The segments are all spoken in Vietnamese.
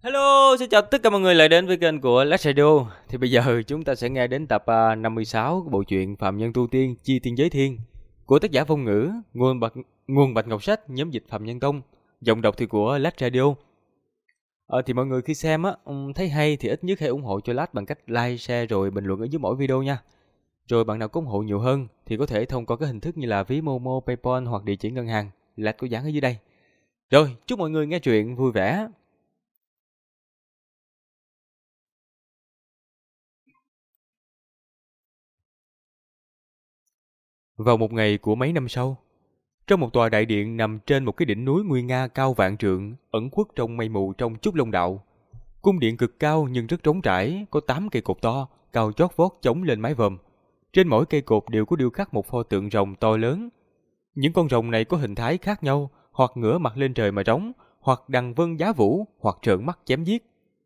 Hello, xin chào tất cả mọi người lại đến với kênh của Last Radio. Thì bây giờ chúng ta sẽ nghe đến tập 56 của bộ truyện Phạm Nhân Tu Tiên Chi Tiên Giới Thiên của tác giả Phong Ngữ, nguồn Bạch Ngọc Sách, nhóm dịch Phạm Nhân Tông, giọng đọc thì của Last Radio. Thì mọi người khi xem thấy hay thì ít nhất hãy ủng hộ cho Last bằng cách like, share rồi bình luận ở dưới mỗi video nha. Rồi bạn nào có ủng hộ nhiều hơn thì có thể thông qua các hình thức như là ví Momo, PayPal hoặc địa chỉ ngân hàng. Last có dán ở dưới đây. Rồi, chúc mọi người nghe truyện vui vẻ. Vào một ngày của mấy năm sau, trong một tòa đại điện nằm trên một cái đỉnh núi nguy nga cao vạn trượng, ẩn khuất trong mây mù trong Trúc Long Đạo. Cung điện cực cao nhưng rất trống trải, có 8 cây cột to, cao chót vót chống lên mái vòm. Trên mỗi cây cột đều có điêu khắc một pho tượng rồng to lớn. Những con rồng này có hình thái khác nhau, hoặc ngửa mặt lên trời mà trống, hoặc đằng vân giá vũ, hoặc trợn mắt chém giết.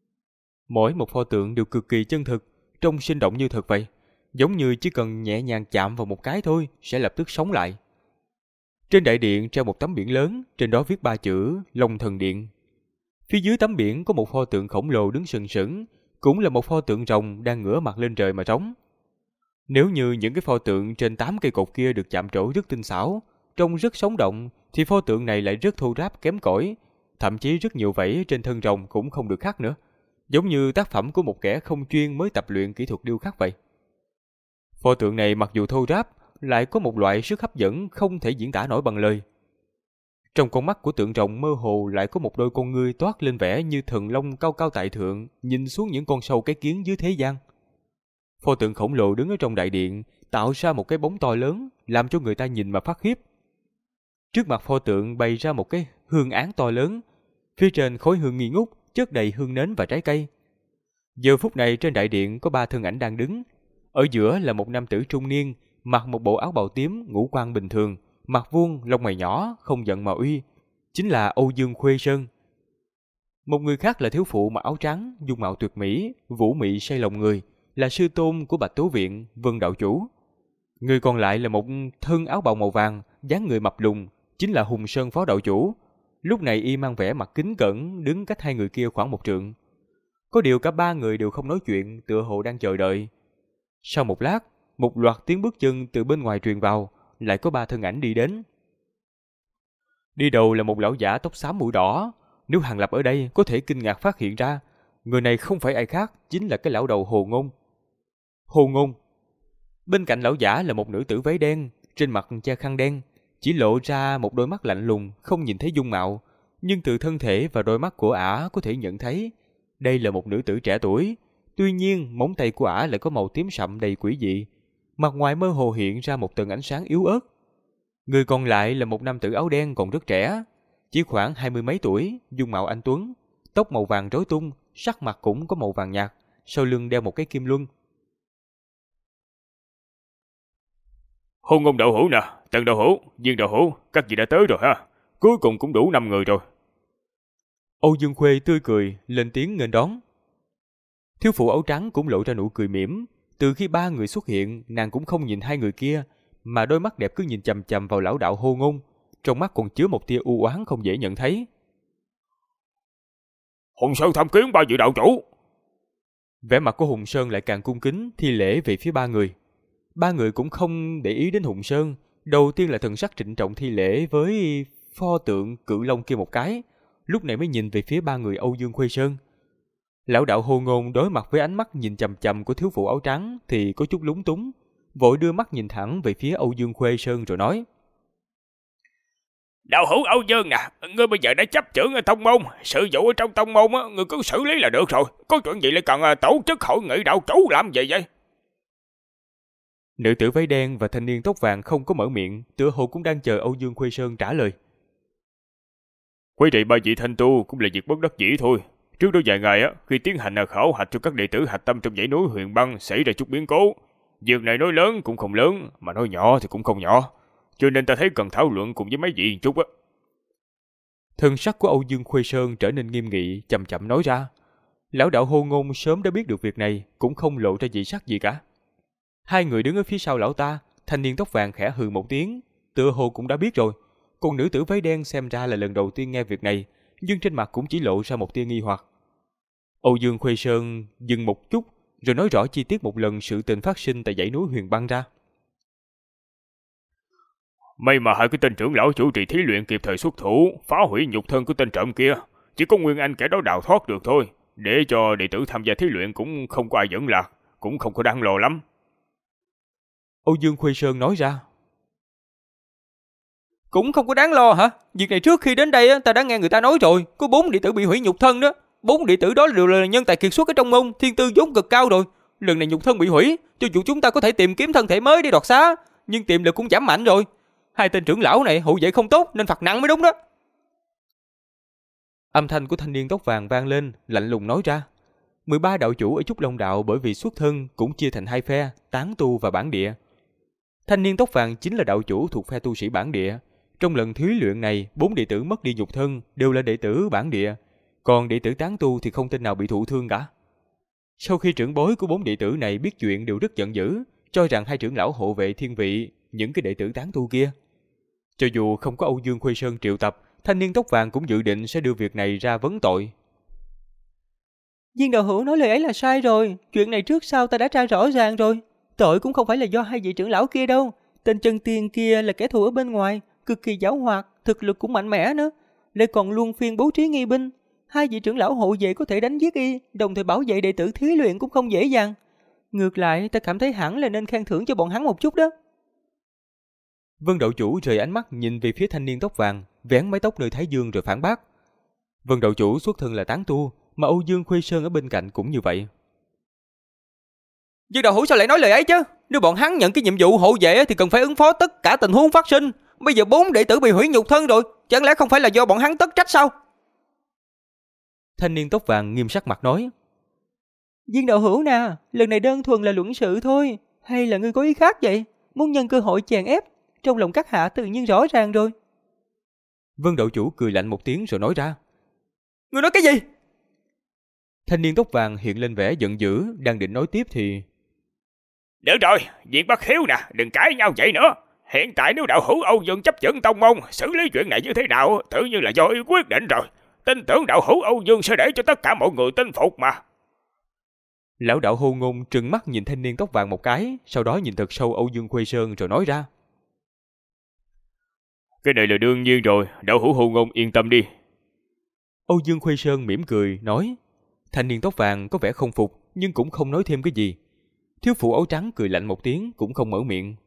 Mỗi một pho tượng đều cực kỳ chân thực, trông sinh động như thật vậy. Giống như chỉ cần nhẹ nhàng chạm vào một cái thôi sẽ lập tức sống lại. Trên đại điện treo một tấm biển lớn, trên đó viết 3 chữ Long Thần Điện. Phía dưới tấm biển có một pho tượng khổng lồ đứng sừng sững, cũng là một pho tượng rồng đang ngửa mặt lên trời mà trống. Nếu như những cái pho tượng trên 8 cây cột kia được chạm trổ rất tinh xảo, trông rất sống động, thì pho tượng này lại rất thô ráp kém cỏi, thậm chí rất nhiều vảy trên thân rồng cũng không được khắc nữa, giống như tác phẩm của một kẻ không chuyên mới tập luyện kỹ thuật điêu khắc vậy. Pho tượng này mặc dù thô ráp, lại có một loại sức hấp dẫn không thể diễn tả nổi bằng lời. Trong con mắt của tượng rồng mơ hồ lại có một đôi con ngươi toát lên vẻ như thần long cao cao tại thượng, nhìn xuống những con sâu cái kiến dưới thế gian. Pho tượng khổng lồ đứng ở trong đại điện, tạo ra một cái bóng to lớn, làm cho người ta nhìn mà phát khiếp. Trước mặt pho tượng bày ra một cái hương án to lớn, phía trên khối hương nghi ngút, chất đầy hương nến và trái cây. Giờ phút này trên đại điện có 3 thân ảnh đang đứng. Ở giữa là một nam tử trung niên, mặc một bộ áo bào tím, ngũ quan bình thường, mặt vuông, lông mày nhỏ, không giận mà uy, chính là Âu Dương Khuê Sơn. Một người khác là thiếu phụ mặc áo trắng, dung mạo tuyệt mỹ, vũ mị say lòng người, là sư tôn của Bạch Tố Viện, Vân đạo chủ. Người còn lại là một thân áo bào màu vàng, dáng người mập lùn, chính là Hùng Sơn phó đạo chủ. Lúc này y mang vẻ mặt kính cẩn, đứng cách hai người kia khoảng 1 trượng. Có điều cả 3 người đều không nói chuyện, tựa hồ đang chờ đợi. Sau một lát, một loạt tiếng bước chân từ bên ngoài truyền vào, lại có 3 thân ảnh đi đến. Đi đầu là một lão giả tóc xám mũi đỏ, nếu Hàng Lập ở đây có thể kinh ngạc phát hiện ra, người này không phải ai khác, chính là cái lão đầu Hồ Ngôn. Hồ Ngôn. Bên cạnh lão giả là một nữ tử váy đen, trên mặt che khăn đen, chỉ lộ ra một đôi mắt lạnh lùng, không nhìn thấy dung mạo, nhưng từ thân thể và đôi mắt của ả có thể nhận thấy, đây là một nữ tử trẻ tuổi. Tuy nhiên, móng tay của ả lại có màu tím sậm đầy quỷ dị, mặt ngoài mơ hồ hiện ra một tầng ánh sáng yếu ớt. Người còn lại là một nam tử áo đen còn rất trẻ, chỉ khoảng 20 mấy tuổi, dung mạo anh tuấn, tóc màu vàng rối tung, sắc mặt cũng có màu vàng nhạt, sau lưng đeo một cái kim luân. Hôn ngôn đậu hũ nè, Tần đậu hũ, Viên đậu hũ, các vị đã tới rồi ha. Cuối cùng cũng đủ 5 người rồi. Âu Dương Khuê tươi cười, lên tiếng nghênh đón. Thiếu phụ áo trắng cũng lộ ra nụ cười mỉm. Từ khi 3 người xuất hiện, nàng cũng không nhìn 2 người kia, mà đôi mắt đẹp cứ nhìn chằm chằm vào lão đạo Hồ Ngôn, trong mắt còn chứa một tia u oán không dễ nhận thấy. Hùng Sơn tham kiến 3 vị đạo chủ. Vẻ mặt của Hùng Sơn lại càng cung kính, thi lễ về phía 3 người. 3 người cũng không để ý đến Hùng Sơn, đầu tiên là thần sắc trịnh trọng thi lễ với pho tượng cự long kia một cái, lúc này mới nhìn về phía 3 người Âu Dương Khuê Sơn. Lão đạo Hồ Ngôn đối mặt với ánh mắt nhìn chằm chằm của thiếu phụ áo trắng thì có chút lúng túng, vội đưa mắt nhìn thẳng về phía Âu Dương Khuê Sơn rồi nói: Đạo hữu Âu Dương nè, ngươi bây giờ đã chấp trưởng ở tông môn, sự vụ ở trong tông môn á, ngươi cứ xử lý là được rồi. Có chuyện gì lại cần tổ chức hội nghị đạo chủ làm gì vậy? Nữ tử váy đen và thanh niên tóc vàng không có mở miệng, tựa hồ cũng đang chờ Âu Dương Khuê Sơn trả lời. Quý trị 3 vị thanh tu cũng là việc bất đắc dĩ thôi. Trước đó vài ngày á, khi tiến hành khảo hạch cho các đệ tử hạch tâm trong dãy núi Huyền Băng xảy ra chút biến cố. Việc này nói lớn cũng không lớn, mà nói nhỏ thì cũng không nhỏ. Cho nên ta thấy cần thảo luận cùng với mấy vị một chút á. Thân sắc của Âu Dương Khuê Sơn trở nên nghiêm nghị, chậm chậm nói ra. Lão đạo Hồ Ngôn sớm đã biết được việc này, cũng không lộ ra dị sắc gì cả. 2 người đứng ở phía sau lão ta, thanh niên tóc vàng khẽ hừ một tiếng, tựa hồ cũng đã biết rồi. Còn nữ tử váy đen xem ra là lần đầu tiên nghe việc này, nhưng trên mặt cũng chỉ lộ ra một tia nghi hoặc. Âu Dương Khuê Sơn dừng một chút, rồi nói rõ chi tiết một lần sự tình phát sinh tại dãy núi Huyền Băng ra. May mà hai cái tên trưởng lão chủ trì thí luyện kịp thời xuất thủ, phá hủy nhục thân của tên trộm kia. Chỉ có Nguyên Anh kẻ đó đào thoát được thôi. Để cho đệ tử tham gia thí luyện cũng không có ai dẫn lạc, cũng không có đáng lo lắm. Âu Dương Khuê Sơn nói ra. Cũng không có đáng lo hả? Việc này trước khi đến đây ta đã nghe người ta nói rồi, có 4 đệ tử bị hủy nhục thân đó. 4 đệ tử đó đều là nhân tài kiệt xuất ở trong môn, thiên tư vốn cực cao rồi. Lần này nhục thân bị hủy, cho dù chúng ta có thể tìm kiếm thân thể mới để đoạt xá, nhưng tìm được cũng giảm mạnh rồi. Hai tên trưởng lão này hộ vệ không tốt nên phạt nặng mới đúng đó. Âm thanh của thanh niên tóc vàng vang lên, lạnh lùng nói ra. 13 đạo chủ ở Trúc Long Đạo bởi vì xuất thân cũng chia thành hai phe, tán tu và bản địa. Thanh niên tóc vàng chính là đạo chủ thuộc phe tu sĩ bản địa. Trong lần thí luyện này, 4 đệ tử mất đi nhục thân đều là đệ tử bản địa, còn đệ tử tán tu thì không tên nào bị thụ thương cả. Sau khi trưởng bối của 4 đệ tử này biết chuyện đều rất giận dữ, cho rằng hai trưởng lão hộ vệ thiên vị những cái đệ tử tán tu kia. Cho dù không có Âu Dương Khuê Sơn triệu tập, thanh niên tóc vàng cũng dự định sẽ đưa việc này ra vấn tội. Viên đạo hữu nói lời ấy là sai rồi, chuyện này trước sau ta đã tra rõ ràng rồi. Tội cũng không phải là do hai vị trưởng lão kia đâu. Tên chân tiên kia là kẻ thù ở bên ngoài, cực kỳ giảo hoạt, thực lực cũng mạnh mẽ nữa. Lại còn luôn phiên bố trí nghi binh. Hai vị trưởng lão hộ vệ có thể đánh giết y, đồng thời bảo vệ đệ tử thí luyện cũng không dễ dàng. Ngược lại, ta cảm thấy hẳn là nên khen thưởng cho bọn hắn một chút đó. Vân đạo chủ rời ánh mắt nhìn về phía thanh niên tóc vàng, vén mái tóc nơi thái dương rồi phản bác. Vân đạo chủ xuất thân là tán tu, mà Âu Dương Khuê Sơn ở bên cạnh cũng như vậy. Vân đạo hữu sao lại nói lời ấy chứ? Nếu bọn hắn nhận cái nhiệm vụ hộ vệ thì cần phải ứng phó tất cả tình huống phát sinh. Bây giờ 4 đệ tử bị hủy nhục thân rồi, chẳng lẽ không phải là do bọn hắn tất trách sao? Thanh niên tóc vàng nghiêm sắc mặt nói. Viên đạo hữu nè, lần này đơn thuần là luận sự thôi, hay là ngươi có ý khác vậy? Muốn nhân cơ hội chèn ép? Trong lòng các hạ tự nhiên rõ ràng rồi. Vân đạo chủ cười lạnh một tiếng rồi nói ra. Ngươi nói cái gì? Thanh niên tóc vàng hiện lên vẻ giận dữ, đang định nói tiếp thì... Được rồi, việc bất hiếu nè, đừng cãi nhau vậy nữa. Hiện tại nếu đạo hữu Âu Dương chấp nhận tông môn, xử lý chuyện này như thế nào, tự nhiên là do y quyết định rồi. Tin tưởng đạo hữu Âu Dương sẽ để cho tất cả mọi người tin phục mà. Lão đạo Hồ Ngôn trừng mắt nhìn thanh niên tóc vàng một cái, sau đó nhìn thật sâu Âu Dương Khuê Sơn rồi nói ra. Cái này là đương nhiên rồi, đạo hữu Hồ Ngôn yên tâm đi. Âu Dương Khuê Sơn mỉm cười, nói. Thanh niên tóc vàng có vẻ không phục, nhưng cũng không nói thêm cái gì. Thiếu phụ áo trắng cười lạnh một tiếng, cũng không mở miệng.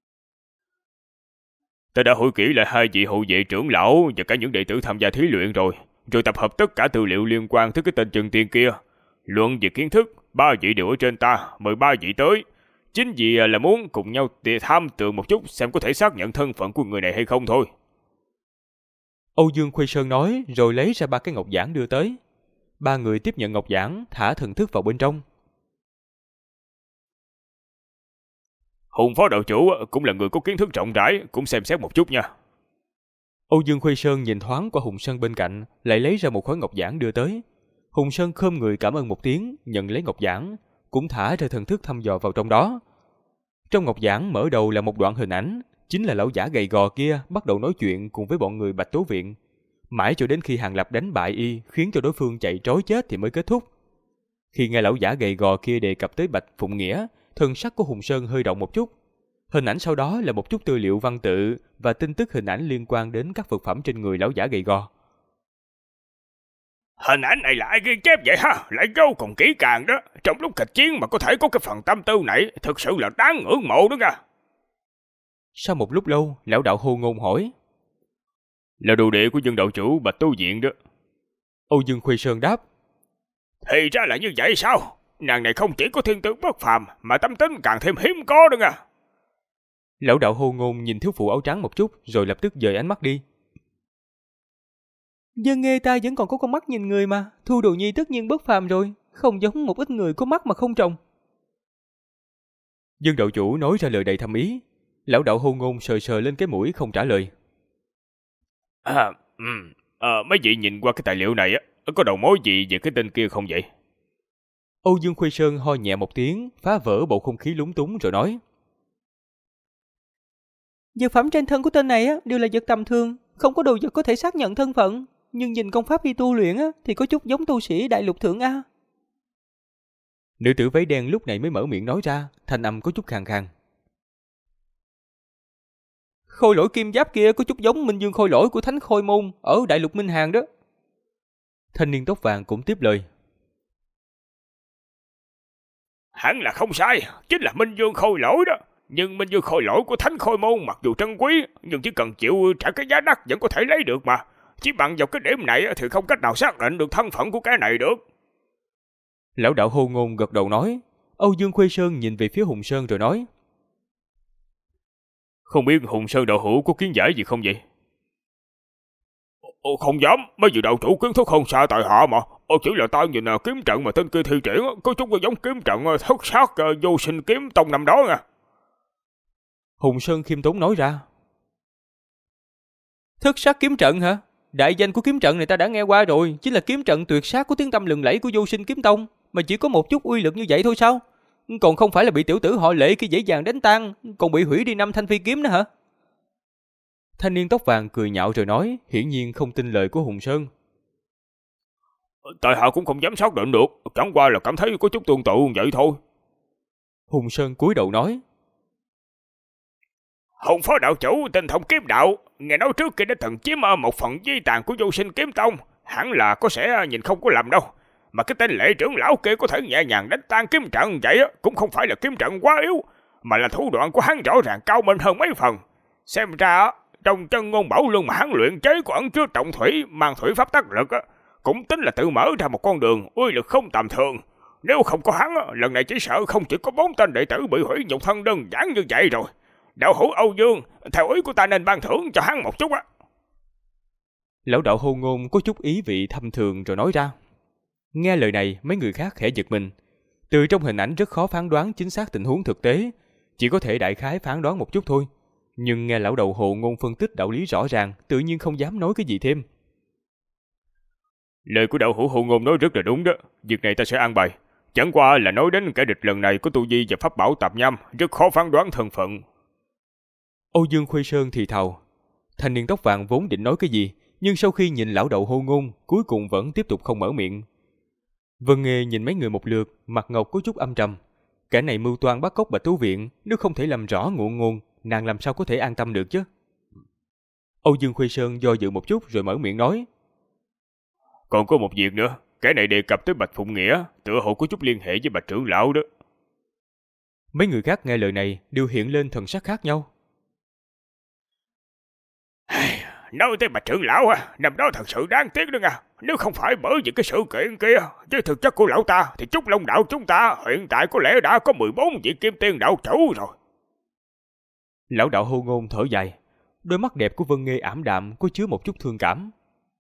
Ta đã hỏi kỹ lại hai vị hộ vệ trưởng lão và cả những đệ tử tham gia thí luyện rồi tập hợp tất cả tư liệu liên quan tới cái tên chân tiên kia. Luận về kiến thức, 3 vị đều ở trên ta, mời 3 vị tới. Chính vì là muốn cùng nhau tham tường một chút xem có thể xác nhận thân phận của người này hay không thôi. Âu Dương Khuê Sơn nói rồi lấy ra 3 cái ngọc giản đưa tới. 3 người tiếp nhận ngọc giản, thả thần thức vào bên trong. Hùng phó đạo chủ cũng là người có kiến thức rộng rãi, cũng xem xét một chút nha. Âu Dương Khuê Sơn nhìn thoáng qua Hùng Sơn bên cạnh, lại lấy ra một khối ngọc giản đưa tới. Hùng Sơn khom người cảm ơn một tiếng, nhận lấy ngọc giản, cũng thả ra thần thức thăm dò vào trong đó. Trong ngọc giản mở đầu là một đoạn hình ảnh, chính là lão giả gầy gò kia bắt đầu nói chuyện cùng với bọn người Bạch Tố Viện. Mãi cho đến khi Hàng Lập đánh bại y, khiến cho đối phương chạy trối chết thì mới kết thúc. Khi nghe lão giả gầy gò kia đề cập tới Bạch Phụng Nghĩa, thần sắc của Hùng Sơn hơi động một chút. Hình ảnh sau đó là một chút tư liệu văn tự và tin tức hình ảnh liên quan đến các vật phẩm trên người lão giả gầy gò. Hình ảnh này là ai ghi chép vậy ha? Lại vô cùng kỹ càng đó. Trong lúc kịch chiến mà có thể có cái phần tâm tư này, thực sự là đáng ngưỡng mộ đó nha. Sau một lúc lâu, lão đạo Hồ Ngôn hỏi. Là đồ đệ của dân đạo chủ Bạch Tố Viện đó. Âu Dương Khuê Sơn đáp. Thì ra là như vậy sao? Nàng này không chỉ có thiên tư bất phàm, mà tâm tính càng thêm hiếm có đó nha. Lão đạo Hồ Ngôn nhìn thiếu phụ áo trắng một chút, rồi lập tức dời ánh mắt đi. Dân nghe ta vẫn còn có con mắt nhìn người mà, Thu Đồ Nhi tất nhiên bất phàm rồi, không giống một ít người có mắt mà không trồng. Dân đạo chủ nói ra lời đầy thâm ý. Lão đạo Hồ Ngôn sờ sờ lên cái mũi không trả lời. Mấy vị nhìn qua cái tài liệu này có đầu mối gì về cái tên kia không vậy? Âu Dương Khuê Sơn ho nhẹ một tiếng, phá vỡ bầu không khí lúng túng rồi nói. Vật phẩm trên thân của tên này đều là vật tầm thường, không có đồ vật có thể xác nhận thân phận, nhưng nhìn công pháp y tu luyện thì có chút giống tu sĩ đại lục thượng A. Nữ tử váy đen lúc này mới mở miệng nói ra, thanh âm có chút khàn khàn. Khôi lỗi kim giáp kia có chút giống Minh Dương khôi lỗi của Thánh Khôi Môn ở Đại Lục Minh Hàn đó. Thanh niên tóc vàng cũng tiếp lời. Hẳn là không sai, chính là Minh Dương khôi lỗi đó. Nhưng Minh Dương khôi lỗi của Thánh Khôi Môn mặc dù trân quý, nhưng chỉ cần chịu trả cái giá đắt vẫn có thể lấy được mà. Chỉ bằng vào cái điểm này thì không cách nào xác định được thân phận của cái này được. Lão đạo Hồ Ngôn gật đầu nói. Âu Dương Khuê Sơn nhìn về phía Hùng Sơn rồi nói. Không biết Hùng Sơn đạo hữu có kiến giải gì không vậy? Không dám, mấy vị đạo chủ kiến thức không xa tại hạ mà. Chỉ là ta nhìn kiếm trận mà tên kia thi triển có chút giống kiếm trận thất sát vô sinh kiếm tông năm đó nha. Hùng Sơn khiêm tốn nói ra. Thất sát kiếm trận hả? Đại danh của kiếm trận này ta đã nghe qua rồi, chính là kiếm trận tuyệt sát có tiếng tăm lừng lẫy của vô sinh kiếm tông, mà chỉ có một chút uy lực như vậy thôi sao? Còn không phải là bị tiểu tử họ Lệ kia dễ dàng đánh tan, còn bị hủy đi 5 thanh phi kiếm nữa hả? Thanh niên tóc vàng cười nhạo rồi nói, hiển nhiên không tin lời của Hùng Sơn. Tại hạ cũng không dám xác định được, chẳng qua là cảm thấy có chút tương tự vậy thôi. Hùng Sơn cúi đầu nói. Hùng phó đạo chủ tinh thông kiếm đạo, nghe nói trước kia đã từng chiếm một phần di tàn của vô sinh kiếm tông, hẳn là có sẽ nhìn không có lầm đâu. Mà cái tên Lệ trưởng lão kia có thể nhẹ nhàng đánh tan kiếm trận vậy cũng không phải là kiếm trận quá yếu, mà là thủ đoạn của hắn rõ ràng cao minh hơn mấy phần. Xem ra trong chân ngôn bảo luân mà hắn luyện chế của ẩn chứa trọng thủy, mang thủy pháp tác lực cũng tính là tự mở ra một con đường uy lực không tầm thường. Nếu không có hắn lần này chỉ sợ không chỉ có 4 tên đệ tử bị hủy nhục thân đơn giản như vậy rồi. Đạo hữu Âu Dương, theo ý của ta nên ban thưởng cho hắn một chút á. Lão đạo Hồ Ngôn có chút ý vị thâm thường rồi nói ra. Nghe lời này, mấy người khác khẽ giật mình. Từ trong hình ảnh rất khó phán đoán chính xác tình huống thực tế, chỉ có thể đại khái phán đoán một chút thôi. Nhưng nghe lão đầu Hồ Ngôn phân tích đạo lý rõ ràng, tự nhiên không dám nói cái gì thêm. Lời của đạo hữu Hồ Ngôn nói rất là đúng đó, việc này ta sẽ an bài. Chẳng qua là nói đến kẻ địch lần này có tu vi và pháp bảo tạp nham, rất khó phán đoán thân phận. Âu Dương Khuê Sơn thì thào. Thanh niên tóc vàng vốn định nói cái gì, nhưng sau khi nhìn lão đầu Hồ Ngôn, cuối cùng vẫn tiếp tục không mở miệng. Vân Nghê nhìn mấy người một lượt, mặt ngọc có chút âm trầm. Kẻ này mưu toan bắt cóc Bạch Tú Viện, nếu không thể làm rõ ngụ ngôn, nàng làm sao có thể an tâm được chứ? Âu Dương Khuê Sơn do dự một chút rồi mở miệng nói. Còn có một việc nữa, kẻ này đề cập tới Bạch Phụng Nghĩa, tựa hồ có chút liên hệ với Bạch trưởng lão đó. Mấy người khác nghe lời này đều hiện lên thần sắc khác nhau. Nói tới Bạch trưởng lão năm đó thật sự đáng tiếc đó nha. Nếu không phải bởi vì cái sự kiện kia, chứ thực chất của lão ta thì Trúc Long đạo chúng ta hiện tại có lẽ đã có 14 vị kim tiên đạo chủ rồi. Lão đạo Hồ Ngôn thở dài, đôi mắt đẹp của Vân Nghê ảm đạm có chứa một chút thương cảm.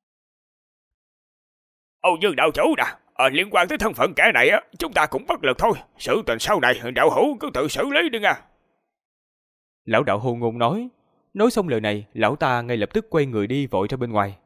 Âu Dương đạo chủ nè, liên quan tới thân phận kẻ này chúng ta cũng bất lực thôi. Sự tình sau này đạo hữu cứ tự xử lý đi nha. Lão đạo Hồ Ngôn nói. Nói xong lời này, lão ta ngay lập tức quay người đi vội ra bên ngoài.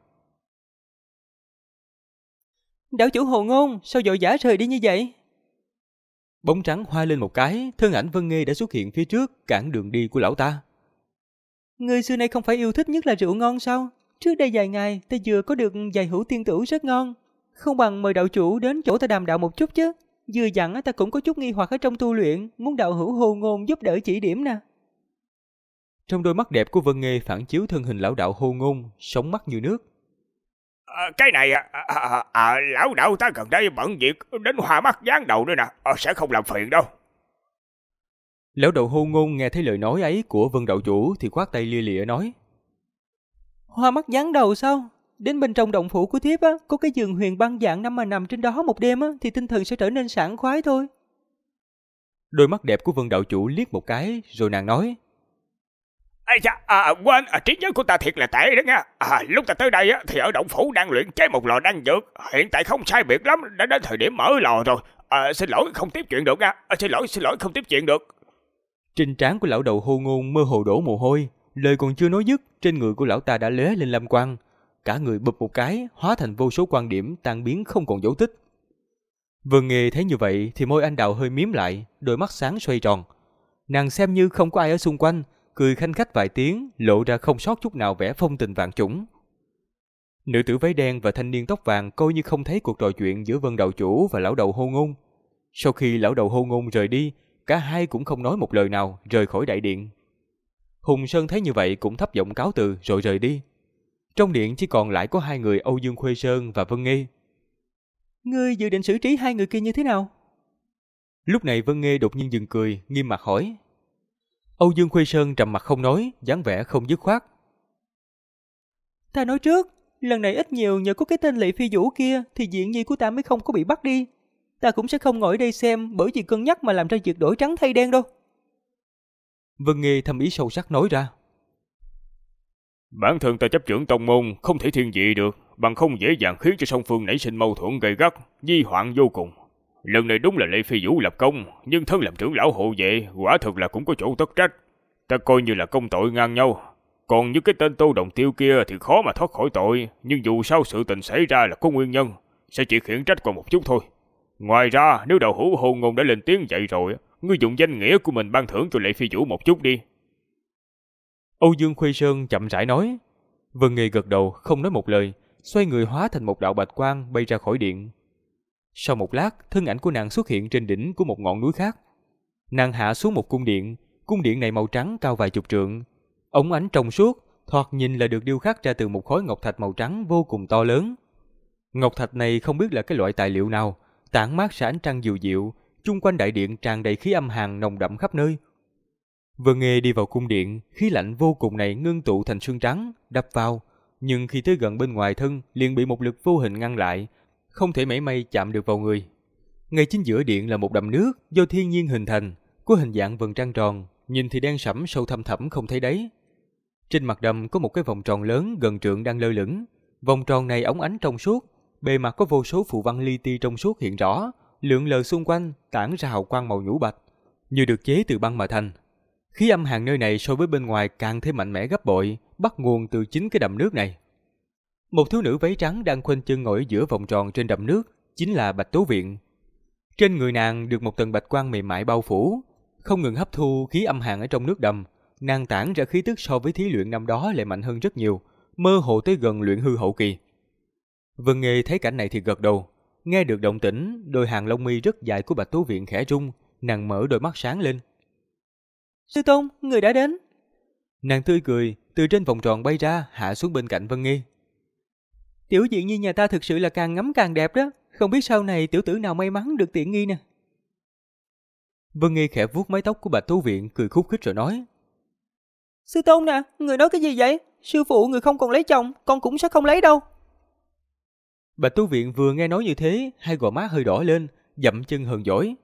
Đạo chủ Hồ Ngôn, sao vội vã rời đi như vậy? Bóng trắng hoa lên một cái, thân ảnh Vân Nghê đã xuất hiện phía trước, cản đường đi của lão ta. Người xưa nay không phải yêu thích nhất là rượu ngon sao? Trước đây vài ngày, ta vừa có được vài hũ tiên tử rất ngon. Không bằng mời đạo chủ đến chỗ ta đàm đạo một chút chứ. Vừa dặn ta cũng có chút nghi hoặc ở trong tu luyện, muốn đạo hữu Hồ Ngôn giúp đỡ chỉ điểm nè. Trong đôi mắt đẹp của Vân Nghê phản chiếu thân hình lão đạo Hồ Ngôn, sóng mắt như nước. Cái này lão đạo ta gần đây bận việc đến hoa mắt giáng đầu nữa nè, sẽ không làm phiền đâu. Lão đạo Hồ Ngôn nghe thấy lời nói ấy của Vân đạo chủ thì khoát tay lia lịa nói. Hoa mắt giáng đầu sao? Đến bên trong động phủ của thiếp có cái giường huyền băng dạng mà nằm trên đó một đêm thì tinh thần sẽ trở nên sảng khoái thôi. Đôi mắt đẹp của Vân đạo chủ liếc một cái rồi nàng nói. Quên, trí nhớ của ta thiệt là tệ đó nha. Lúc ta tới đây thì ở động phủ đang luyện chế một lò đan dược, hiện tại không sai biệt lắm, đã đến thời điểm mở lò rồi. Xin lỗi không tiếp chuyện được nha. Xin lỗi không tiếp chuyện được. Trên trán của lão đầu Hồ Ngôn mơ hồ đổ mồ hôi, lời còn chưa nói dứt, trên người của lão ta đã lóe lên lam quang, cả người bụp một cái, hóa thành vô số quan điểm tan biến không còn dấu tích. Vân Nghê thấy như vậy thì môi anh đào hơi mím lại, đôi mắt sáng xoay tròn. Nàng xem như không có ai ở xung quanh, cười khanh khách vài tiếng, lộ ra không sót chút nào vẻ phong tình vạn chủng. Nữ tử váy đen và thanh niên tóc vàng coi như không thấy cuộc trò chuyện giữa Vân đạo chủ và lão đầu Hồ Ngôn. Sau khi lão đầu Hô Ngôn rời đi, cả hai cũng không nói một lời nào rời khỏi đại điện. Hùng Sơn thấy như vậy cũng thấp giọng cáo từ rồi rời đi. Trong điện chỉ còn lại có hai người Âu Dương Khuê Sơn và Vân Nghê. Ngươi dự định xử trí hai người kia như thế nào? Lúc này Vân Nghê đột nhiên dừng cười, nghiêm mặt hỏi. Âu Dương Khuê Sơn trầm mặt không nói, dáng vẻ không dứt khoát. Ta nói trước, lần này ít nhiều nhờ có cái tên Lệ Phi Vũ kia thì diện nhi của ta mới không có bị bắt đi. Ta cũng sẽ không ngồi đây xem bởi vì cân nhắc mà làm ra việc đổi trắng thay đen đâu. Vân Nghê thầm ý sâu sắc nói ra. Bản thân ta chấp trưởng tông môn không thể thiên vị được, bằng không dễ dàng khiến cho song phương nảy sinh mâu thuẫn gay gắt, di hoạn vô cùng. Lần này đúng là Lệ Phi Vũ lập công, nhưng thân làm trưởng lão hộ vệ quả thực là cũng có chỗ tất trách. Ta coi như là công tội ngang nhau. Còn những cái tên Tô Đồng Tiêu kia thì khó mà thoát khỏi tội, nhưng dù sao sự tình xảy ra là có nguyên nhân, sẽ chỉ khiển trách qua một chút thôi. Ngoài ra, nếu đạo hữu Hô Ngôn đã lên tiếng vậy rồi, ngươi dùng danh nghĩa của mình ban thưởng cho Lệ Phi Vũ một chút đi. Âu Dương Khuê Sơn chậm rãi nói. Vân Nghê gật đầu không nói một lời, xoay người hóa thành một đạo bạch quang bay ra khỏi điện. Sau một lát, thân ảnh của nàng xuất hiện trên đỉnh của một ngọn núi khác. Nàng hạ xuống một cung điện này màu trắng cao vài chục trượng, ống ánh trong suốt, thoạt nhìn là được điêu khắc ra từ một khối ngọc thạch màu trắng vô cùng to lớn. Ngọc thạch này không biết là cái loại tài liệu nào, tản mát ra ánh trăng dịu dịu, chung quanh đại điện tràn đầy khí âm hàn nồng đậm khắp nơi. Vân Nghê đi vào cung điện, khí lạnh vô cùng này ngưng tụ thành sương trắng, đập vào, nhưng khi tới gần bên ngoài thân liền bị một lực vô hình ngăn lại, không thể mảy may chạm được vào người. Ngay chính giữa điện là một đầm nước do thiên nhiên hình thành, có hình dạng vầng trăng tròn, nhìn thì đen sẫm sâu thăm thẳm không thấy đáy. Trên mặt đầm có một cái vòng tròn lớn gần trượng đang lơ lửng, vòng tròn này óng ánh trong suốt, bề mặt có vô số phù văn li ti trong suốt hiện rõ, lượn lờ xung quanh tản ra hào quang màu nhũ bạch, như được chế từ băng mà thành. Khí âm hàn nơi này so với bên ngoài càng thêm mạnh mẽ gấp bội, bắt nguồn từ chính cái đầm nước này. Một thiếu nữ váy trắng đang khoanh chân ngồi ở giữa vòng tròn trên đầm nước, chính là Bạch Tố Viện. Trên người nàng được một tầng bạch quang mềm mại bao phủ, không ngừng hấp thu khí âm hàn ở trong nước đầm, nàng tản ra khí tức so với thí luyện năm đó lại mạnh hơn rất nhiều, mơ hồ tới gần luyện hư hậu kỳ. Vân Nghê thấy cảnh này thì gật đầu, nghe được động tĩnh, đôi hàng lông mi rất dài của Bạch Tố Viện khẽ rung, nàng mở đôi mắt sáng lên. Sư Tôn, người đã đến. Nàng tươi cười, từ trên vòng tròn bay ra, hạ xuống bên cạnh Vân Nghê. Tiểu diện như nhà ta thực sự là càng ngắm càng đẹp đó, không biết sau này tiểu tử nào may mắn được tiện nghi nè. Vân Nghê khẽ vuốt mái tóc của Bạch Tố Viện, cười khúc khích rồi nói. Sư Tôn nè, người nói cái gì vậy? Sư phụ người không còn lấy chồng, con cũng sẽ không lấy đâu. Bạch Tố Viện vừa nghe nói như thế, hai gò má hơi đỏ lên, dậm chân hờn dỗi.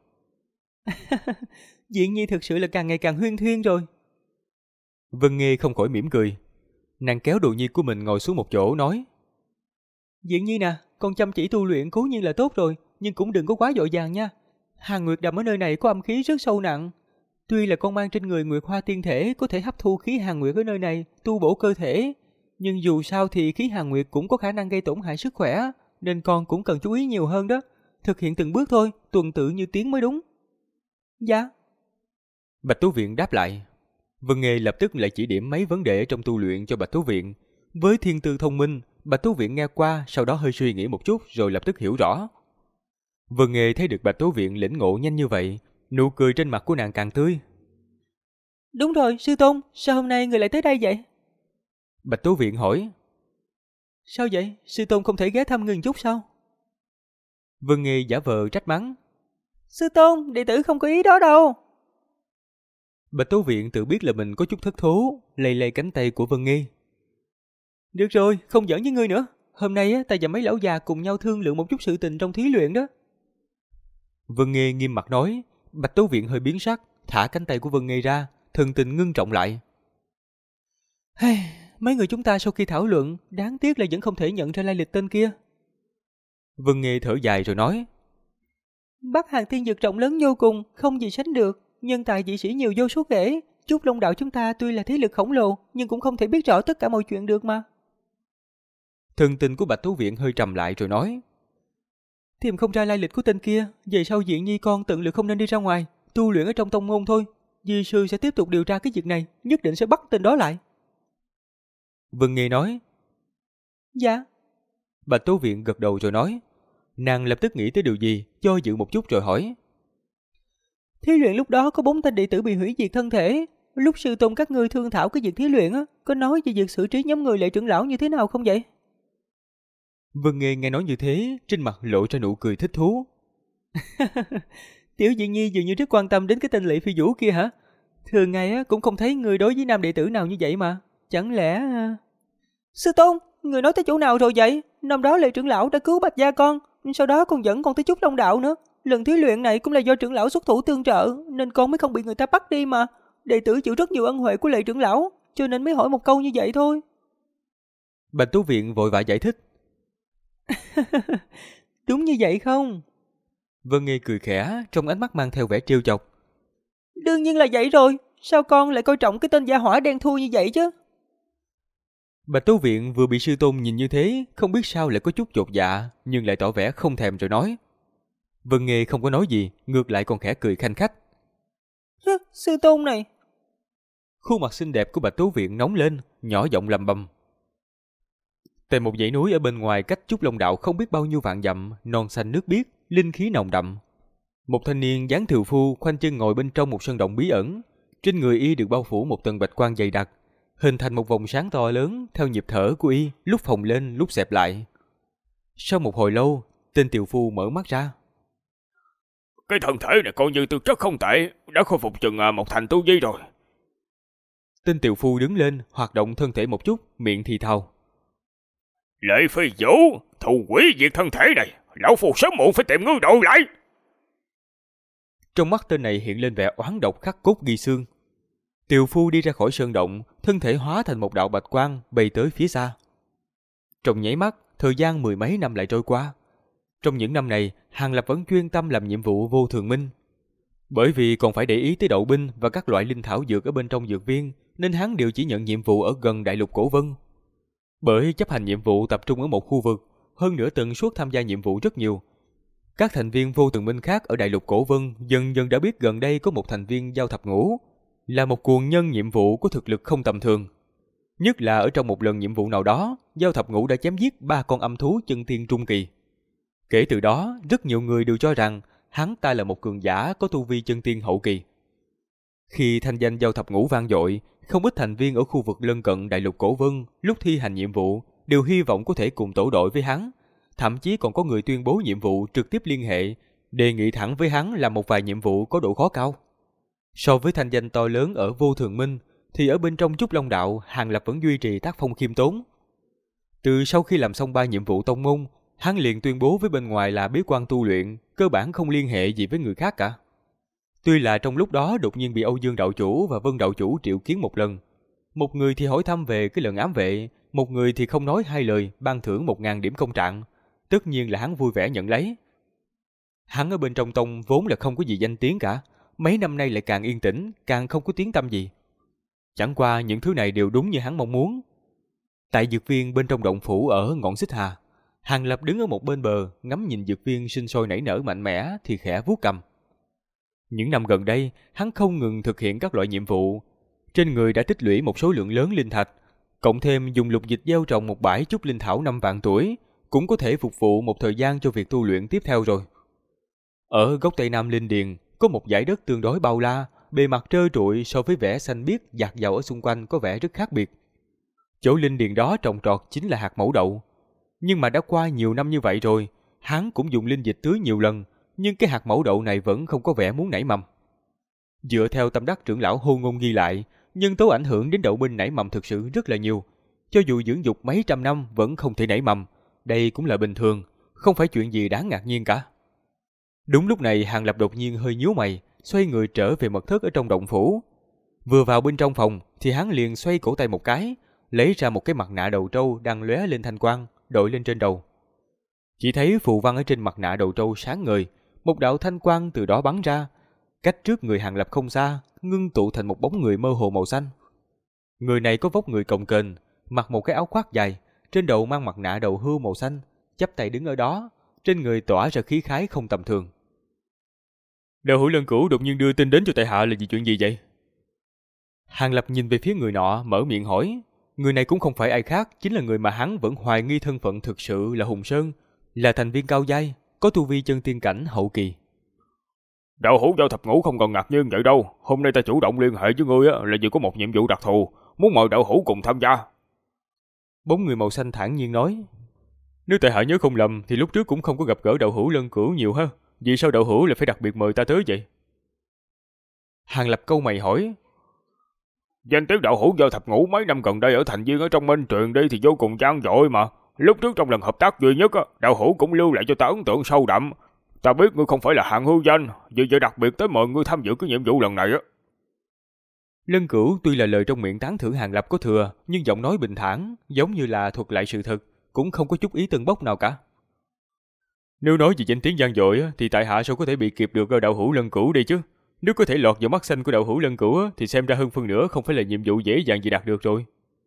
Diện nhi thực sự là càng ngày càng huyên thuyên rồi. Vân Nghê không khỏi mỉm cười. Nàng kéo Đồ Nhi của mình ngồi xuống một chỗ nói. Diện nhi nè, con chăm chỉ tu luyện cố nhiên là tốt rồi, nhưng cũng đừng có quá vội vàng nha. Hàn Nguyệt Đầm ở nơi này có âm khí rất sâu nặng. Tuy là con mang trên người Nguyệt Hoa Tiên Thể có thể hấp thu khí Hàn Nguyệt ở nơi này, tu bổ cơ thể, nhưng dù sao thì khí Hàn Nguyệt cũng có khả năng gây tổn hại sức khỏe, nên con cũng cần chú ý nhiều hơn đó. Thực hiện từng bước thôi, tuần tự như tiếng mới đúng. Dạ. Bạch Tố Viện đáp lại. Vân Nghê lập tức lại chỉ điểm mấy vấn đề trong tu luyện cho Bạch Tố Viện. Với thiên tư thông minh, Bạch Tố Viện nghe qua, sau đó hơi suy nghĩ một chút rồi lập tức hiểu rõ. Vân Nghê thấy được Bạch Tố Viện lĩnh ngộ nhanh như vậy, nụ cười trên mặt của nàng càng tươi. Đúng rồi, sư tôn, sao hôm nay người lại tới đây vậy? Bạch Tố Viện hỏi. Sao vậy, sư tôn không thể ghé thăm người chút sao? Vân Nghê giả vờ trách mắng. Sư tôn, đệ tử không có ý đó đâu. Bạch Tố Viện tự biết là mình có chút thất thố, lay lay cánh tay của Vân Nghê. Được rồi, không giỡn với ngươi nữa. Hôm nay ta và mấy lão già cùng nhau thương lượng một chút sự tình trong thí luyện đó. Vân Nghê nghiêm mặt nói. Bạch Tố Viện hơi biến sắc, thả cánh tay của Vân Nghê ra, thần tình ngưng trọng lại. Mấy người chúng ta sau khi thảo luận, đáng tiếc là vẫn không thể nhận ra lai lịch tên kia. Vân Nghê thở dài rồi nói. Bắc Hàn Thiên Dực rộng lớn vô cùng, không gì sánh được. Nhân tài dị sĩ nhiều vô số kể. Trúc Long Đạo chúng ta tuy là thế lực khổng lồ, nhưng cũng không thể biết rõ tất cả mọi chuyện được mà. Thần tình của Bạch Tố Viện hơi trầm lại rồi nói. Tìm không ra lai lịch của tên kia, về sau Diện nhi con tận lực không nên đi ra ngoài, tu luyện ở trong tông môn thôi. Di sư sẽ tiếp tục điều tra cái việc này, nhất định sẽ bắt tên đó lại. Vân Nghê nói. Dạ. Bạch Tố Viện gật đầu rồi nói. Nàng lập tức nghĩ tới điều gì, do dự một chút rồi hỏi. Thí luyện lúc đó có 4 tên đệ tử bị hủy diệt thân thể. Lúc sư tôn các ngươi thương thảo cái việc thí luyện á, có nói về việc xử trí nhóm người Lệ trưởng lão như thế nào không vậy? Vân Nghê nghe nói như thế, trên mặt lộ ra nụ cười thích thú. Tiểu Dị Nhi dường như rất quan tâm đến cái tên Lệ Phi Vũ kia hả? Thường ngày á cũng không thấy người đối với nam đệ tử nào như vậy mà. Chẳng lẽ... Sư tôn, người nói tới chỗ nào rồi vậy? Năm đó Lệ trưởng lão đã cứu Bạch Gia con, sau đó còn dẫn con tới Trúc Long Đạo nữa. Lần thí luyện này cũng là do trưởng lão xuất thủ tương trợ, nên con mới không bị người ta bắt đi mà. Đệ tử chịu rất nhiều ân huệ của Lệ trưởng lão, cho nên mới hỏi một câu như vậy thôi. Bạch Tú Viện vội vã giải thích. Đúng như vậy không? Vân Nghê cười khẽ, trong ánh mắt mang theo vẻ trêu chọc. Đương nhiên là vậy rồi, sao con lại coi trọng cái tên gia hỏa đen thui như vậy chứ? Bạch Tú Viện vừa bị sư tôn nhìn như thế, không biết sao lại có chút chột dạ, nhưng lại tỏ vẻ không thèm rồi nói. Vân Nghê không có nói gì, ngược lại còn khẽ cười khanh khách. Sư tôn này. Khuôn mặt xinh đẹp của Bạch Tú Viện nóng lên, nhỏ giọng lầm bầm. Tại một dãy núi ở bên ngoài cách Trúc Long Đạo không biết bao nhiêu vạn dặm, non xanh nước biếc, linh khí nồng đậm. Một thanh niên dáng thườn phu khoanh chân ngồi bên trong một sơn động bí ẩn, trên người y được bao phủ một tầng bạch quang dày đặc, hình thành một vòng sáng to lớn theo nhịp thở của y, lúc phồng lên lúc xẹp lại. Sau một hồi lâu, tên tiều phu mở mắt ra. Cái thân thể này coi như tư chất không tệ, đã khôi phục chừng một thành tu vi rồi. Tên tiều phu đứng lên, hoạt động thân thể một chút, miệng thì thào. Lệ Phi Vũ, thù quỷ diệt thân thể này, lão phu sớm muộn phải tìm ngươi độ lại. Trong mắt tên này hiện lên vẻ oán độc khắc cốt ghi xương. Tiều phu đi ra khỏi sơn động, thân thể hóa thành một đạo bạch quang bay tới phía xa. Trong nháy mắt, thời gian 10 mấy năm lại trôi qua. Trong những năm này, Hàng Lập vẫn chuyên tâm làm nhiệm vụ vô thường minh. Bởi vì còn phải để ý tới đậu binh và các loại linh thảo dược ở bên trong dược viên, nên hắn đều chỉ nhận nhiệm vụ ở gần Đại Lục Cổ Vân. Bởi chấp hành nhiệm vụ tập trung ở một khu vực, hơn nữa tần suất tham gia nhiệm vụ rất nhiều. Các thành viên vô thường minh khác ở Đại Lục Cổ Vân dần dần đã biết gần đây có một thành viên Giao Thập Ngũ, là một cuồng nhân nhiệm vụ có thực lực không tầm thường. Nhất là ở trong một lần nhiệm vụ nào đó, Giao Thập Ngũ đã chém giết 3 con âm thú chân tiên trung kỳ. Kể từ đó, rất nhiều người đều cho rằng hắn ta là một cường giả có tu vi chân tiên hậu kỳ. Khi thanh danh Giao Thập Ngũ vang dội, không ít thành viên ở khu vực lân cận Đại Lục Cổ Vân lúc thi hành nhiệm vụ đều hy vọng có thể cùng tổ đội với hắn. Thậm chí còn có người tuyên bố nhiệm vụ trực tiếp liên hệ, đề nghị thẳng với hắn làm một vài nhiệm vụ có độ khó cao. So với thanh danh to lớn ở Vô Thường Minh, thì ở bên trong Trúc Long Đạo, Hàng Lập vẫn duy trì tác phong khiêm tốn. Từ sau khi làm xong 3 nhiệm vụ tông môn, hắn liền tuyên bố với bên ngoài là bế quan tu luyện, cơ bản không liên hệ gì với người khác cả. Tuy là trong lúc đó đột nhiên bị Âu Dương đạo chủ và Vân đạo chủ triệu kiến một lần. Một người thì hỏi thăm về cái lần ám vệ, một người thì không nói hai lời, ban thưởng 1000 điểm công trạng. Tất nhiên là hắn vui vẻ nhận lấy. Hắn ở bên trong tông vốn là không có gì danh tiếng cả, mấy năm nay lại càng yên tĩnh, càng không có tiếng tăm gì. Chẳng qua những thứ này đều đúng như hắn mong muốn. Tại dược viên bên trong động phủ ở ngọn Xích Hà, Hàng Lập đứng ở một bên bờ, ngắm nhìn dược viên sinh sôi nảy nở mạnh mẽ thì khẽ vuốt cầm. Những năm gần đây, hắn không ngừng thực hiện các loại nhiệm vụ. Trên người đã tích lũy một số lượng lớn linh thạch, cộng thêm dùng lục dịch gieo trồng một bãi trúc linh thảo 5 vạn tuổi, cũng có thể phục vụ một thời gian cho việc tu luyện tiếp theo rồi. Ở góc Tây Nam Linh Điền, có một dải đất tương đối bao la, bề mặt trơ trụi so với vẻ xanh biếc dạt dào ở xung quanh có vẻ rất khác biệt. Chỗ Linh Điền đó trồng trọt chính là hạt mẫu đậu. Nhưng mà đã qua nhiều năm như vậy rồi, hắn cũng dùng linh dịch tưới nhiều lần, nhưng cái hạt mẫu đậu này vẫn không có vẻ muốn nảy mầm. Dựa theo tâm đắc trưởng lão Hô Ngôn ghi lại, nhân tố ảnh hưởng đến đậu binh nảy mầm thực sự rất là nhiều. Cho dù dưỡng dục mấy trăm năm vẫn không thể nảy mầm, đây cũng là bình thường, không phải chuyện gì đáng ngạc nhiên cả. Đúng lúc này Hàng Lập đột nhiên hơi nhíu mày, xoay người trở về mật thất ở trong động phủ. Vừa vào bên trong phòng thì hắn liền xoay cổ tay một cái, lấy ra một cái mặt nạ đầu trâu đang lóe lên thanh quang, đội lên trên đầu. Chỉ thấy phù văn ở trên mặt nạ đầu trâu sáng ngời, một đạo thanh quang từ đó bắn ra, cách trước người Hàng Lập không xa, ngưng tụ thành một bóng người mơ hồ màu xanh. Người này có vóc người cồng kềnh, mặc một cái áo khoác dài, trên đầu mang mặt nạ đầu hươu màu xanh, chắp tay đứng ở đó, trên người tỏa ra khí khái không tầm thường. Đạo hữu Lân Cửu đột nhiên đưa tin đến cho tại hạ là chuyện gì vậy? Hàng Lập nhìn về phía người nọ, mở miệng hỏi. Người này cũng không phải ai khác, chính là người mà hắn vẫn hoài nghi thân phận thực sự là Hùng Sơn, là thành viên cao giai, có tu vi chân tiên cảnh hậu kỳ. Đạo hữu Giao Thập Ngũ không còn ngạc nhiên vậy đâu. Hôm nay ta chủ động liên hệ với ngươi là vì có một nhiệm vụ đặc thù, muốn mời đạo hữu cùng tham gia. Bóng người màu xanh thản nhiên nói. Nếu tại hạ nhớ không lầm thì lúc trước cũng không có gặp gỡ đạo hữu Lân Cửu nhiều ha. Vì sao đạo hữu lại phải đặc biệt mời ta tới vậy? Hàng Lập câu mày hỏi. Danh tiếng đạo hữu Giao Thập Ngũ mấy năm gần đây ở thành viên ở trong Minh truyền đi thì vô cùng vang dội mà. Lúc trước trong lần hợp tác duy nhất, đạo hữu cũng lưu lại cho ta ấn tượng sâu đậm. Ta biết ngươi không phải là hạng hữu danh, vì vậy đặc biệt tới mời ngươi tham dự cái nhiệm vụ lần này. Lân Cửu tuy là lời trong miệng tán thưởng Hàng Lập có thừa, nhưng giọng nói bình thản, giống như là thuật lại sự thật, cũng không có chút ý tân bốc nào cả. Nếu nói về danh tiếng vang dội thì tại hạ sao có thể bị kịp được đạo hữu Lân Cửu đây chứ? Nếu có thể lọt vào mắt xanh của đạo hữu Lân Cửu thì xem ra hơn phân nửa không phải là nhiệm vụ dễ dàng gì đạt được rồi.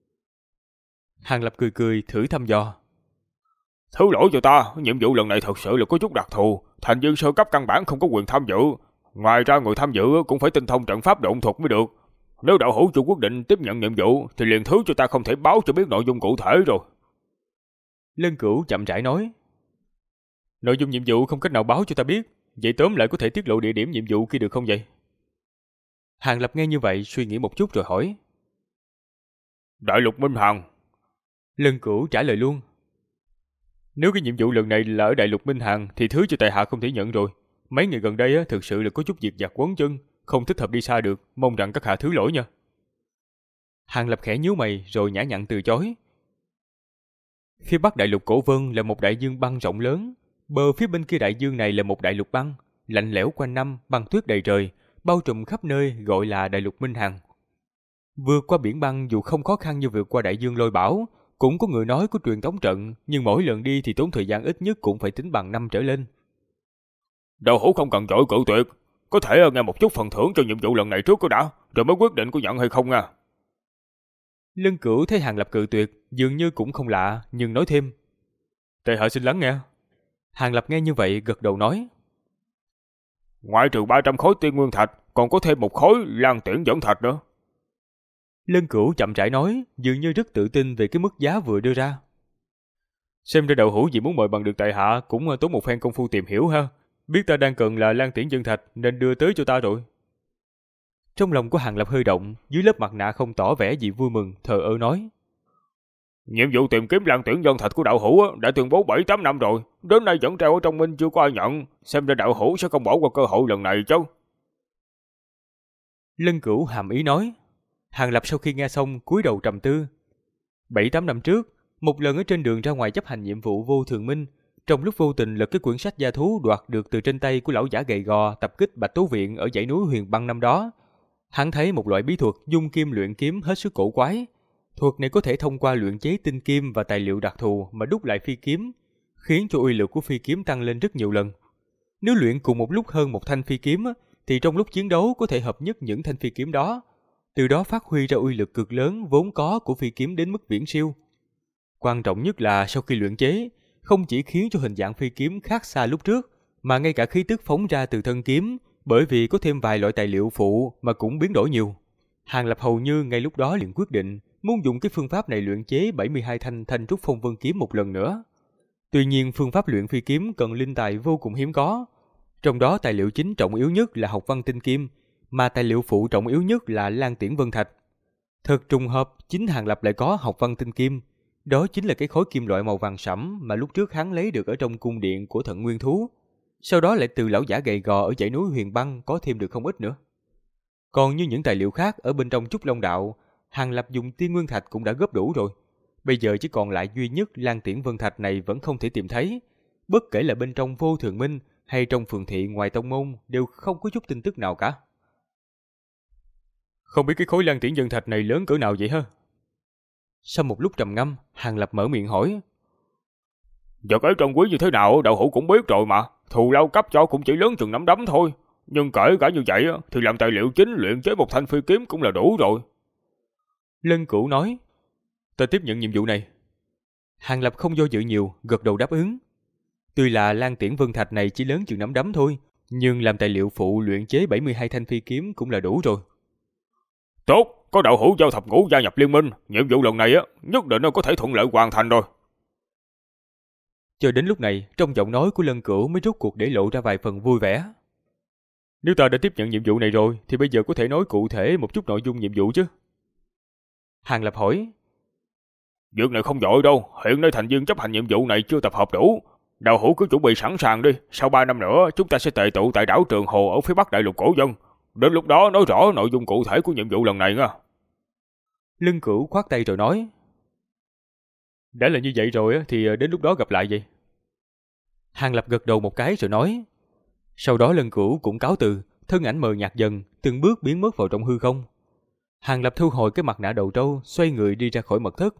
Hàng Lập cười cười thử thăm dò. Thứ lỗi cho ta, nhiệm vụ lần này thật sự là có chút đặc thù, thành viên sơ cấp căn bản không có quyền tham dự. Ngoài ra người tham dự cũng phải tinh thông trận pháp độn thuật mới được. Nếu đạo hữu chủ quyết định tiếp nhận nhiệm vụ thì liền thứ cho ta không thể báo cho biết nội dung cụ thể rồi. Lân Cửu chậm rãi nói. Nội dung nhiệm vụ không cách nào báo cho ta biết, vậy tóm lại có thể tiết lộ địa điểm nhiệm vụ kia được không vậy? Hàng Lập nghe như vậy suy nghĩ một chút rồi hỏi. Đại lục Minh Hằng. Lân Cửu trả lời luôn. Nếu cái nhiệm vụ lần này là ở Đại lục Minh Hằng thì thứ cho tại hạ không thể nhận rồi. Mấy ngày gần đây thực sự là có chút việc vặt quấn chân, không thích hợp đi xa được, mong rằng các hạ thứ lỗi nha. Hàng Lập khẽ nhíu mày rồi nhã nhặn từ chối. Phía bắc đại lục Cổ Vân là một đại dương băng rộng lớn, bờ phía bên kia đại dương này là một đại lục băng, lạnh lẽo quanh năm, băng tuyết đầy trời, bao trùm khắp nơi gọi là Đại lục Minh Hằng. Vượt qua biển băng dù không khó khăn như vượt qua đại dương lôi bão, cũng có người nói có truyền tống trận, nhưng mỗi lần đi thì tốn thời gian ít nhất cũng phải tính bằng năm trở lên. Đạo hữu không cần chối cự tuyệt, có thể nghe một chút phần thưởng cho nhiệm vụ lần này trước có đã, rồi mới quyết định có nhận hay không nha. Lân Cửu thấy Hàng Lập cự tuyệt, dường như cũng không lạ, nhưng nói thêm. Tại hạ xin lắng nghe. Hàng Lập nghe như vậy gật đầu nói. Ngoại trừ 300 khối tiên nguyên thạch, còn có thêm một khối lan tiễn dẫn thạch nữa. Lân Cửu chậm rãi nói, dường như rất tự tin về cái mức giá vừa đưa ra. Xem ra đạo hữu vì muốn mời bằng được tại hạ cũng tốn một phen công phu tìm hiểu ha. Biết ta đang cần là lan tiễn dân thạch nên đưa tới cho ta rồi. Trong lòng của Hàng Lập hơi động, dưới lớp mặt nạ không tỏ vẻ gì vui mừng, thờ ơ nói. Nhiệm vụ tìm kiếm lan tiễn dân thạch của đạo hữu đã tuyên bố 7-8 năm rồi, đến nay vẫn treo ở trong Minh chưa có ai nhận, xem ra đạo hữu sẽ không bỏ qua cơ hội lần này chứ. Lân Cửu hàm ý nói. Hàng Lập sau khi nghe xong cúi đầu trầm tư. 7-8 năm trước, một lần ở trên đường ra ngoài chấp hành nhiệm vụ vô thường minh, trong lúc vô tình lật cái quyển sách gia thú đoạt được từ trên tay của lão giả gầy gò tập kích Bạch Tố Viện ở dãy núi Huyền Băng năm đó, hắn thấy một loại bí thuật dung kim luyện kiếm hết sức cổ quái. Thuật này có thể thông qua luyện chế tinh kim và tài liệu đặc thù mà đúc lại phi kiếm, khiến cho uy lực của phi kiếm tăng lên rất nhiều lần. Nếu luyện cùng một lúc hơn một thanh phi kiếm thì trong lúc chiến đấu có thể hợp nhất những thanh phi kiếm đó, từ đó phát huy ra uy lực cực lớn vốn có của phi kiếm đến mức viễn siêu. Quan trọng nhất là sau khi luyện chế, không chỉ khiến cho hình dạng phi kiếm khác xa lúc trước, mà ngay cả khí tức phóng ra từ thân kiếm, bởi vì có thêm vài loại tài liệu phụ mà cũng biến đổi nhiều. Hàng Lập hầu như ngay lúc đó liền quyết định muốn dùng cái phương pháp này luyện chế 72 thanh Thanh Trúc Phong Vân kiếm một lần nữa. Tuy nhiên phương pháp luyện phi kiếm cần linh tài vô cùng hiếm có, trong đó tài liệu chính trọng yếu nhất là học văn tinh kim, mà tài liệu phụ trọng yếu nhất là lan tiễn vân thạch. Thật trùng hợp, chính Hàng Lập lại có học văn tinh kim. Đó chính là cái khối kim loại màu vàng sẫm mà lúc trước hắn lấy được ở trong cung điện của Thận Nguyên Thú. Sau đó lại từ lão giả gầy gò ở dãy núi Huyền Băng có thêm được không ít nữa. Còn như những tài liệu khác ở bên trong Trúc Long Đạo, Hàng Lập dùng tiên nguyên thạch cũng đã góp đủ rồi. Bây giờ chỉ còn lại duy nhất lan tiễn vân thạch này vẫn không thể tìm thấy. Bất kể là bên trong Vô Thường Minh hay trong phường thị ngoài tông môn đều không có chút tin tức nào cả. Không biết cái khối lan tiễn vân thạch này lớn cỡ nào vậy ha? Sau một lúc trầm ngâm, Hàng Lập mở miệng hỏi. Vật ấy trân quý như thế nào đạo hữu cũng biết rồi mà, thù lao cấp cho cũng chỉ lớn chừng nắm đấm thôi. Nhưng kể cả như vậy thì làm tài liệu chính luyện chế một thanh phi kiếm cũng là đủ rồi. Lân Cửu nói. Ta tiếp nhận nhiệm vụ này. Hàng Lập không do dự nhiều, gật đầu đáp ứng. Tuy là lan tiễn vân thạch này chỉ lớn chừng nắm đấm thôi, nhưng làm tài liệu phụ luyện chế 72 thanh phi kiếm cũng là đủ rồi. Tốt, có đạo hữu Giao Thập Ngũ gia nhập liên minh, nhiệm vụ lần này nhất định có thể thuận lợi hoàn thành rồi. Cho đến lúc này, trong giọng nói của Lân Cửu mới rốt cuộc để lộ ra vài phần vui vẻ. Nếu ta đã tiếp nhận nhiệm vụ này rồi, thì bây giờ có thể nói cụ thể một chút nội dung nhiệm vụ chứ? Hàng Lập hỏi. Việc này không vội đâu, hiện nay thành viên chấp hành nhiệm vụ này chưa tập hợp đủ. Đạo hữu cứ chuẩn bị sẵn sàng đi, sau 3 năm nữa chúng ta sẽ tề tụ tại đảo Trường Hồ ở phía bắc đại lục cổ dân. Đến lúc đó nói rõ nội dung cụ thể của nhiệm vụ lần này nha. Lân Cửu khoát tay rồi nói. Đã là như vậy rồi thì đến lúc đó gặp lại vậy. Hàng Lập gật đầu một cái rồi nói. Sau đó Lân Cửu cũng cáo từ, thân ảnh mờ nhạt dần, từng bước biến mất vào trong hư không. Hàng Lập thu hồi cái mặt nạ đầu trâu, xoay người đi ra khỏi mật thất.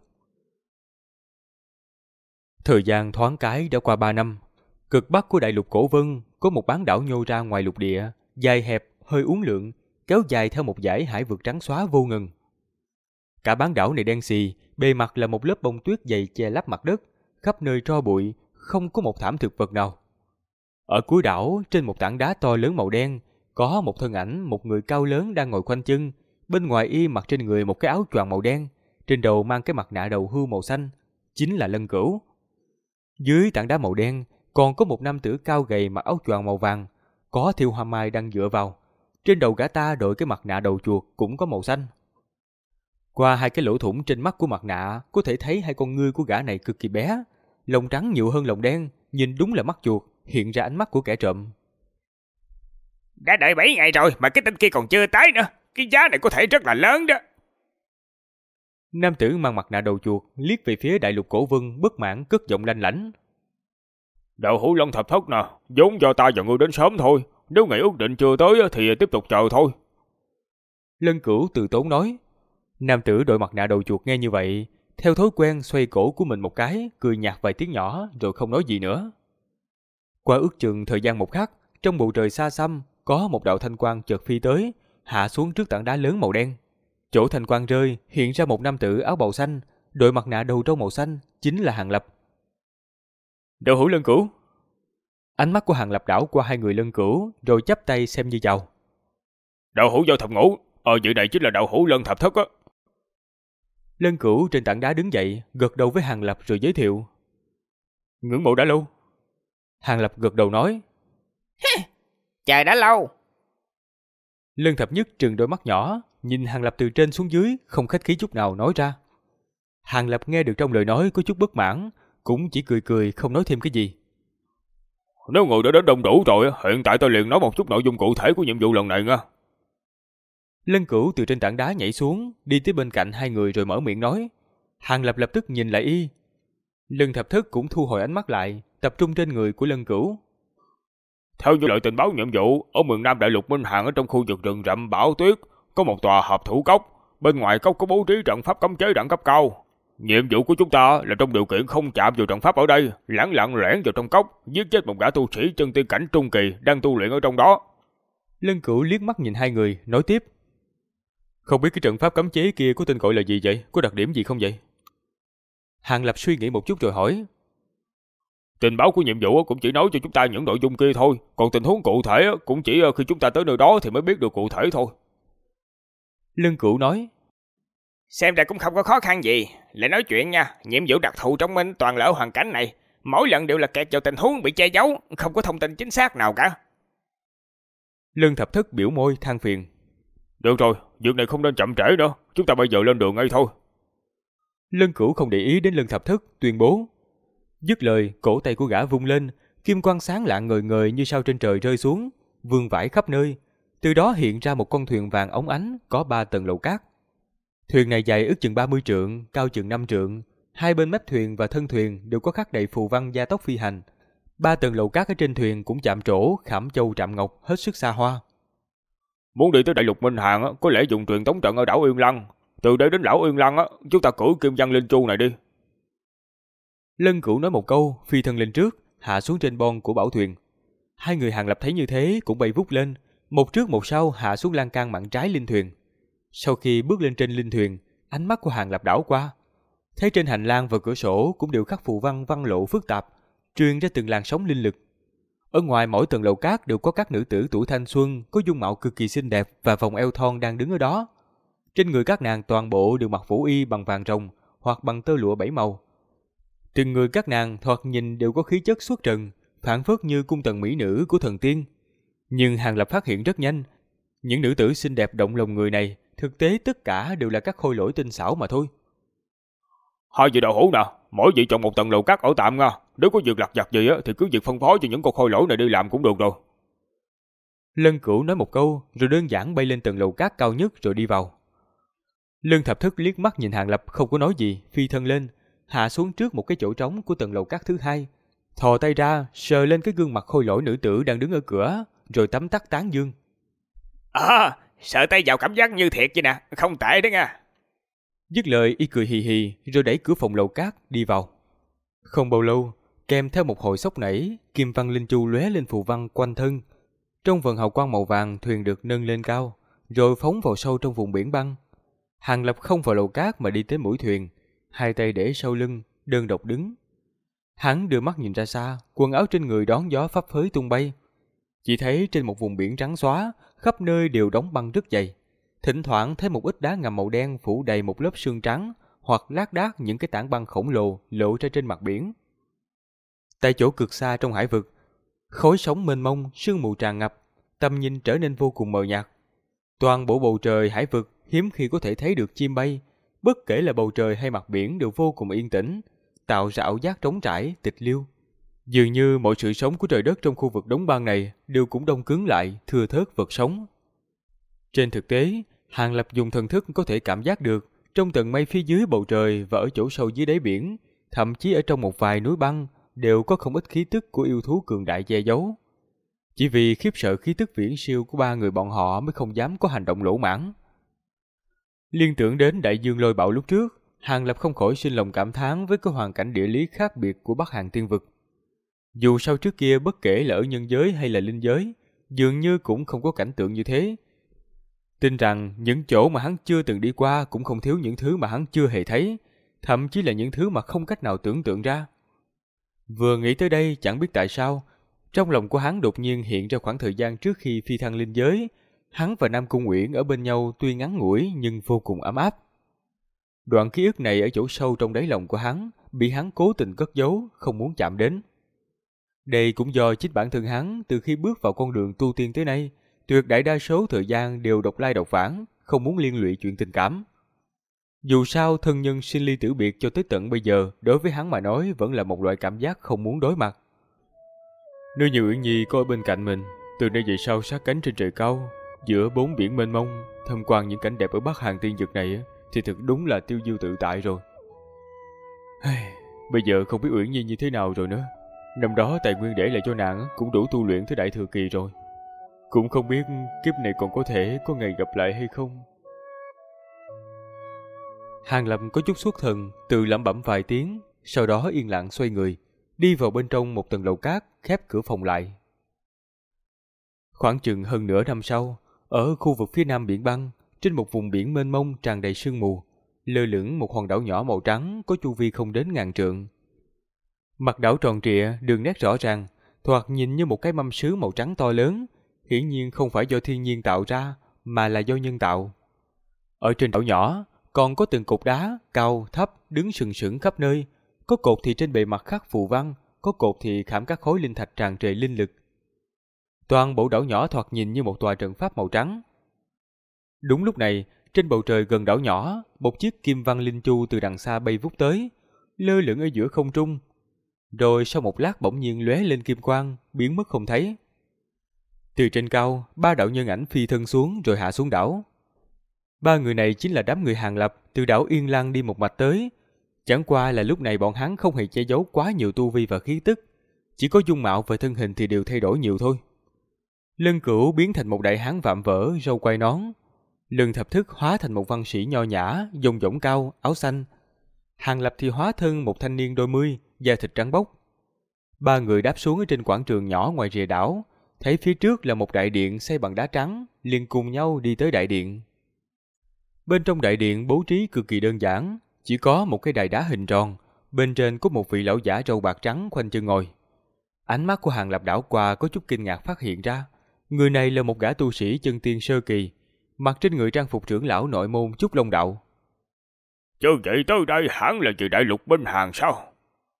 Thời gian thoáng cái đã qua 3 năm. Cực bắc của đại lục Cổ Vân có một bán đảo nhô ra ngoài lục địa, dài hẹp, hơi uốn lượn, kéo dài theo một dải hải vực trắng xóa vô ngần. Cả bán đảo này đen xì, bề mặt là một lớp bông tuyết dày che lấp mặt đất, khắp nơi tro bụi, không có một thảm thực vật nào. Ở cuối đảo, trên một tảng đá to lớn màu đen, có một thân ảnh, một người cao lớn đang ngồi khoanh chân, bên ngoài y mặc trên người một cái áo choàng màu đen, trên đầu mang cái mặt nạ đầu hươu màu xanh, chính là Lân Cửu. Dưới tảng đá màu đen còn có một nam tử cao gầy mặc áo choàng màu vàng, có thiêu hoa mai đang dựa vào. Trên đầu gã ta đội cái mặt nạ đầu chuột cũng có màu xanh. Qua hai cái lỗ thủng trên mắt của mặt nạ, có thể thấy hai con ngươi của gã này cực kỳ bé, lông trắng nhiều hơn lông đen, nhìn đúng là mắt chuột, hiện ra ánh mắt của kẻ trộm. Đã đợi 7 ngày rồi mà cái tên kia còn chưa tới nữa, cái giá này có thể rất là lớn đó. Nam tử mang mặt nạ đầu chuột liếc về phía đại lục Cổ Vân, bất mãn cất giọng lanh lảnh. Đạo hữu Long Thập Thất nè, vốn do ta và ngươi đến sớm thôi, nếu ngày ước định chưa tới thì tiếp tục chờ thôi. Lân Cửu từ tốn nói. Nam tử đội mặt nạ đầu chuột nghe như vậy, theo thói quen xoay cổ của mình một cái, cười nhạt vài tiếng nhỏ rồi không nói gì nữa. Qua ước chừng thời gian một khắc, trong bầu trời xa xăm có một đạo thanh quang chợt phi tới, hạ xuống trước tảng đá lớn màu đen. Chỗ thanh quang rơi hiện ra một nam tử áo bào xanh, đội mặt nạ đầu trâu màu xanh, chính là Hàng Lập. Đạo hữu Lân Cửu. Ánh mắt của Hàng Lập đảo qua hai người Lân Cửu, rồi chắp tay xem như chào. Đạo hữu Giao Thập Ngũ, vị này chính là đạo hữu Lân Thập Thất á. Lân Cửu trên tảng đá đứng dậy, gật đầu với Hàng Lập rồi giới thiệu. Ngưỡng mộ đã lâu. Hàng Lập gật đầu nói. Chờ đã lâu. Lân Thập Nhất trừng đôi mắt nhỏ, nhìn Hàng Lập từ trên xuống dưới, không khách khí chút nào nói ra. Hàng Lập nghe được trong lời nói có chút bất mãn, cũng chỉ cười cười không nói thêm cái gì. Nếu người đã đến đông đủ rồi, hiện tại tôi liền nói một chút nội dung cụ thể của nhiệm vụ lần này nha. Lân Cửu từ trên tảng đá nhảy xuống, đi tới bên cạnh hai người rồi mở miệng nói. Hàng Lập lập tức nhìn lại y. Lân Thập Thất cũng thu hồi ánh mắt lại, tập trung trên người của Lân Cửu. Theo như lời tình báo nhiệm vụ, ở miền Nam đại lục Minh Hàn ở trong khu vực rừng rậm bão tuyết, có một tòa hợp thủ cốc. Bên ngoài cốc có bố trí trận pháp cấm chế đẳng cấp cao. Nhiệm vụ của chúng ta là trong điều kiện không chạm vào trận pháp ở đây, lẳng lặng lẻn vào trong cốc, giết chết một gã tu sĩ chân tiên cảnh trung kỳ đang tu luyện ở trong đó. Lân Cửu liếc mắt nhìn hai người, nói tiếp. Không biết cái trận pháp cấm chế kia có tên gọi là gì vậy? Có đặc điểm gì không vậy? Hàng Lập suy nghĩ một chút rồi hỏi. Tình báo của nhiệm vụ cũng chỉ nói cho chúng ta những nội dung kia thôi, còn tình huống cụ thể cũng chỉ khi chúng ta tới nơi đó thì mới biết được cụ thể thôi. Lân Cửu nói. Xem ra cũng không có khó khăn gì. Lại nói chuyện nha, nhiệm vụ đặc thù trong Minh toàn là ở hoàn cảnh này, mỗi lần đều là kẹt vào tình huống bị che giấu, không có thông tin chính xác nào cả. Lân Thập Thất biểu môi than phiền. Được rồi, việc này không nên chậm trễ nữa, chúng ta bây giờ lên đường ngay thôi. Lân Cửu không để ý đến Lân Thập Thất, tuyên bố. Dứt lời, cổ tay của gã vung lên, kim quang sáng lạng ngời ngời như sao trên trời rơi xuống, vương vãi khắp nơi. Từ đó hiện ra một con thuyền vàng óng ánh, có 3 tầng lầu cát. Thuyền này dài ước chừng 30 trượng, cao chừng 5 trượng. Hai bên mép thuyền và thân thuyền đều có khắc đầy phù văn gia tốc phi hành. 3 tầng lầu cát ở trên thuyền cũng chạm trổ, khảm châu trạm ngọc, hết sức xa hoa. Muốn đi tới đại lục Minh Hàn có lẽ dùng truyền tống trận ở đảo Uyên Lăng. Từ đây đến đảo Uyên Lăng chúng ta cử Kim Văn Linh Chu này đi. Lân Cửu nói một câu, phi thân lên trước, hạ xuống trên bon của bảo thuyền. Hai người Hàng Lập thấy như thế cũng bay vút lên, một trước một sau hạ xuống lan can mạn trái linh thuyền. Sau khi bước lên trên linh thuyền, ánh mắt của Hàng Lập đảo qua, thấy trên hành lang và cửa sổ cũng đều khắc phù văn văn lộ phức tạp, truyền ra từng làn sóng linh lực. Ở ngoài mỗi tầng lầu cát đều có các nữ tử tuổi thanh xuân, có dung mạo cực kỳ xinh đẹp và vòng eo thon đang đứng ở đó. Trên người các nàng toàn bộ đều mặc phủ y bằng vàng rồng hoặc bằng tơ lụa 7 màu. Từng người các nàng thoạt nhìn đều có khí chất xuất trần, phảng phất như cung tần mỹ nữ của thần tiên. Nhưng Hàng Lập phát hiện rất nhanh, những nữ tử xinh đẹp động lòng người này, thực tế tất cả đều là các khôi lỗi tinh xảo mà thôi. Hai vị đạo hữu nè, mỗi vị chọn một tầng lầu cát ở tạm nha. Nếu có việc lặt vặt gì á thì cứ việc phân phó cho những con khôi lỗi này đi làm cũng được rồi. Lân Cửu nói một câu rồi đơn giản bay lên tầng lầu cát cao nhất rồi đi vào. Lân Thập Thức liếc mắt nhìn Hàng Lập không có nói gì, phi thân lên, hạ xuống trước một cái chỗ trống của tầng lầu cát thứ hai, thò tay ra sờ lên cái gương mặt khôi lỗi nữ tử đang đứng ở cửa, rồi tấm tắc tán dương. Sợ tay vào cảm giác như thiệt vậy nè, không tệ đó nha. Dứt lời y cười hì hì rồi đẩy cửa phòng lầu cát đi vào. Không bao lâu, kèm theo một hồi sốc nảy, kim văn linh chu lóe lên phù văn quanh thân. Trong vầng hào quang màu vàng, thuyền được nâng lên cao, rồi phóng vào sâu trong vùng biển băng. Hàng Lập không vào lầu cát mà đi tới mũi thuyền, hai tay để sau lưng, đơn độc đứng. Hắn đưa mắt nhìn ra xa, quần áo trên người đón gió phấp phới tung bay. Chỉ thấy trên một vùng biển trắng xóa, khắp nơi đều đóng băng rất dày. Thỉnh thoảng thấy một ít đá ngầm màu đen phủ đầy một lớp sương trắng, hoặc lác đác những cái tảng băng khổng lồ lộ ra trên mặt biển. Tại chỗ cực xa trong hải vực, khói sóng mênh mông, sương mù tràn ngập, tầm nhìn trở nên vô cùng mờ nhạt. Toàn bộ bầu trời hải vực hiếm khi có thể thấy được chim bay, bất kể là bầu trời hay mặt biển đều vô cùng yên tĩnh, tạo ra ảo giác trống trải, tịch liêu. Dường như mọi sự sống của trời đất trong khu vực đóng băng này đều cũng đông cứng lại, thưa thớt vật sống. Trên thực tế, Hàng Lập dùng thần thức có thể cảm giác được, trong tầng mây phía dưới bầu trời và ở chỗ sâu dưới đáy biển, thậm chí ở trong một vài núi băng, đều có không ít khí tức của yêu thú cường đại che giấu. Chỉ vì khiếp sợ khí tức viễn siêu của ba người bọn họ mới không dám có hành động lỗ mãng. Liên tưởng đến đại dương lôi bạo lúc trước, Hàng Lập không khỏi sinh lòng cảm thán với cái hoàn cảnh địa lý khác biệt của Bắc Hàng Tiên Vực. Dù sao trước kia bất kể là ở nhân giới hay là linh giới, dường như cũng không có cảnh tượng như thế. Tin rằng những chỗ mà hắn chưa từng đi qua cũng không thiếu những thứ mà hắn chưa hề thấy, thậm chí là những thứ mà không cách nào tưởng tượng ra. Vừa nghĩ tới đây chẳng biết tại sao, trong lòng của hắn đột nhiên hiện ra khoảng thời gian trước khi phi thăng linh giới, hắn và Nam Cung Uyển ở bên nhau tuy ngắn ngủi nhưng vô cùng ấm áp. Đoạn ký ức này ở chỗ sâu trong đáy lòng của hắn, bị hắn cố tình cất giấu, không muốn chạm đến. Đây cũng do chính bản thân hắn từ khi bước vào con đường tu tiên tới nay, tuyệt đại đa số thời gian đều độc lai độc vãng, không muốn liên lụy chuyện tình cảm. Dù sao thân nhân sinh ly tử biệt cho tới tận bây giờ đối với hắn mà nói vẫn là một loại cảm giác không muốn đối mặt. Nếu như Uyển Nhi có ở bên cạnh mình, từ nay về sau sát cánh trên trời cao, giữa bốn biển mênh mông, tham quan những cảnh đẹp ở Bắc Hàng Tiên Vực này thì thực đúng là tiêu diêu tự tại rồi. Bây giờ không biết Uyển Nhi như thế nào rồi nữa. Năm đó tài nguyên để lại cho nàng cũng đủ tu luyện tới đại thừa kỳ rồi. Cũng không biết kiếp này còn có thể có ngày gặp lại hay không. Hàng Lập có chút xuất thần, tự lẩm bẩm vài tiếng, sau đó yên lặng xoay người, đi vào bên trong một tầng lầu cát, khép cửa phòng lại. Khoảng chừng hơn nửa năm sau, ở khu vực phía nam biển băng, trên một vùng biển mênh mông tràn đầy sương mù, lơ lửng một hòn đảo nhỏ màu trắng có chu vi không đến 1000 trượng. Mặt đảo tròn trịa, đường nét rõ ràng, thoạt nhìn như một cái mâm sứ màu trắng to lớn, hiển nhiên không phải do thiên nhiên tạo ra, mà là do nhân tạo. Ở trên đảo nhỏ, còn có từng cột đá, cao, thấp, đứng sừng sững khắp nơi, có cột thì trên bề mặt khắc phù văn, có cột thì khảm các khối linh thạch tràn trề linh lực. Toàn bộ đảo nhỏ thoạt nhìn như một tòa trận pháp màu trắng. Đúng lúc này, trên bầu trời gần đảo nhỏ, một chiếc kim văn linh chu từ đằng xa bay vút tới, lơ lửng ở giữa không trung. Rồi sau một lát bỗng nhiên lóe lên kim quang, biến mất không thấy. Từ trên cao, ba đạo nhân ảnh phi thân xuống rồi hạ xuống đảo. Ba người này chính là đám người Hàng Lập từ đảo Yên Lăng đi một mạch tới. Chẳng qua là lúc này bọn hắn không hề che giấu quá nhiều tu vi và khí tức, chỉ có dung mạo và thân hình thì đều thay đổi nhiều thôi. Lân Cửu biến thành một đại hán vạm vỡ, râu quai nón. Lân Thập Thức hóa thành một văn sĩ nho nhã, dong dỏng cao, áo xanh. Hàng Lập thì hóa thân một thanh niên đôi mươi, da thịt trắng bóc. Ba người đáp xuống ở trên quảng trường nhỏ ngoài rìa đảo, thấy phía trước là một đại điện xây bằng đá trắng, liền cùng nhau đi tới đại điện. Bên trong đại điện bố trí cực kỳ đơn giản, chỉ có một cái đài đá hình tròn, bên trên có một vị lão giả râu bạc trắng khoanh chân ngồi. Ánh mắt của Hàng Lập đảo qua có chút kinh ngạc phát hiện ra, người này là một gã tu sĩ chân tiên sơ kỳ, mặc trên người trang phục trưởng lão nội môn Trúc Long đạo. Chứ vậy tới đây hẳn là từ đại lục bên Hàn sao?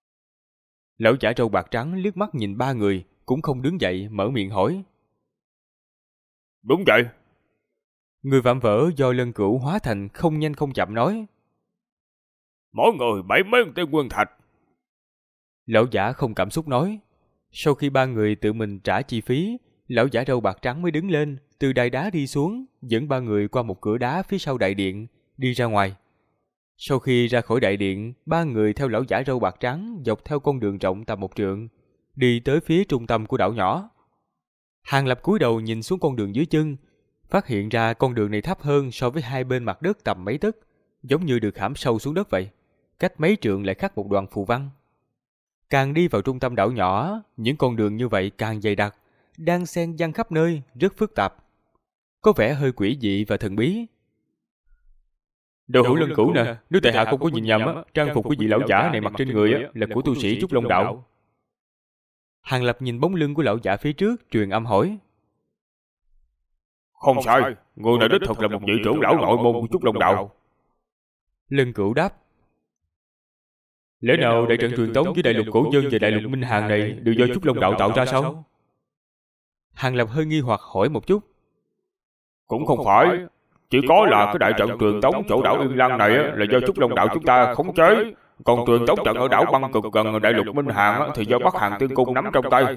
Lão giả râu bạc trắng liếc mắt nhìn ba người, cũng không đứng dậy mở miệng hỏi. Đúng vậy. Người vạm vỡ do Lân Cửu hóa thành không nhanh không chậm nói. Mỗi người 7 mấy tên quân thạch. Lão giả không cảm xúc nói. Sau khi ba người tự mình trả chi phí, lão giả râu bạc trắng mới đứng lên, từ đài đá đi xuống, dẫn ba người qua một cửa đá phía sau đại điện, đi ra ngoài. Sau khi ra khỏi đại điện, ba người theo lão giả râu bạc trắng dọc theo con đường rộng tầm 1 trượng, đi tới phía trung tâm của đảo nhỏ. Hàng Lập cúi đầu nhìn xuống con đường dưới chân, phát hiện ra con đường này thấp hơn so với hai bên mặt đất tầm mấy tấc, giống như được khảm sâu xuống đất vậy. Cách mấy trượng lại khắc một đoạn phù văn. Càng đi vào trung tâm đảo nhỏ, những con đường như vậy càng dày đặc, đang xen giăng khắp nơi, rất phức tạp. Có vẻ hơi quỷ dị và thần bí. Đồ hữu Lân Cửu nè, nếu tại hạ không có nhìn nhầm á, trang phục của vị lão giả này mặc trên người á là của tu sĩ Trúc Long đạo. Hàng Lập nhìn bóng lưng của lão giả phía trước, truyền âm hỏi. Không sai, người này đích thực là một vị trưởng lão nội môn của Trúc Long đạo. Lân Cửu đáp. Lẽ nào đại trận truyền tống với đại lục cổ dân và đại lục minh hàng này đều do Trúc Long đạo tạo ra sao? Hàng Lập hơi nghi hoặc hỏi một chút. Cũng không phải, chỉ có là cái đại trận truyền tống chỗ đảo Yên Lăng này là do Trúc Long đạo chúng ta khống chế, còn truyền tống trận ở đảo Băng Cực gần đại lục minh hàng thì do Bắc Hàng Tiên Cung nắm trong tay.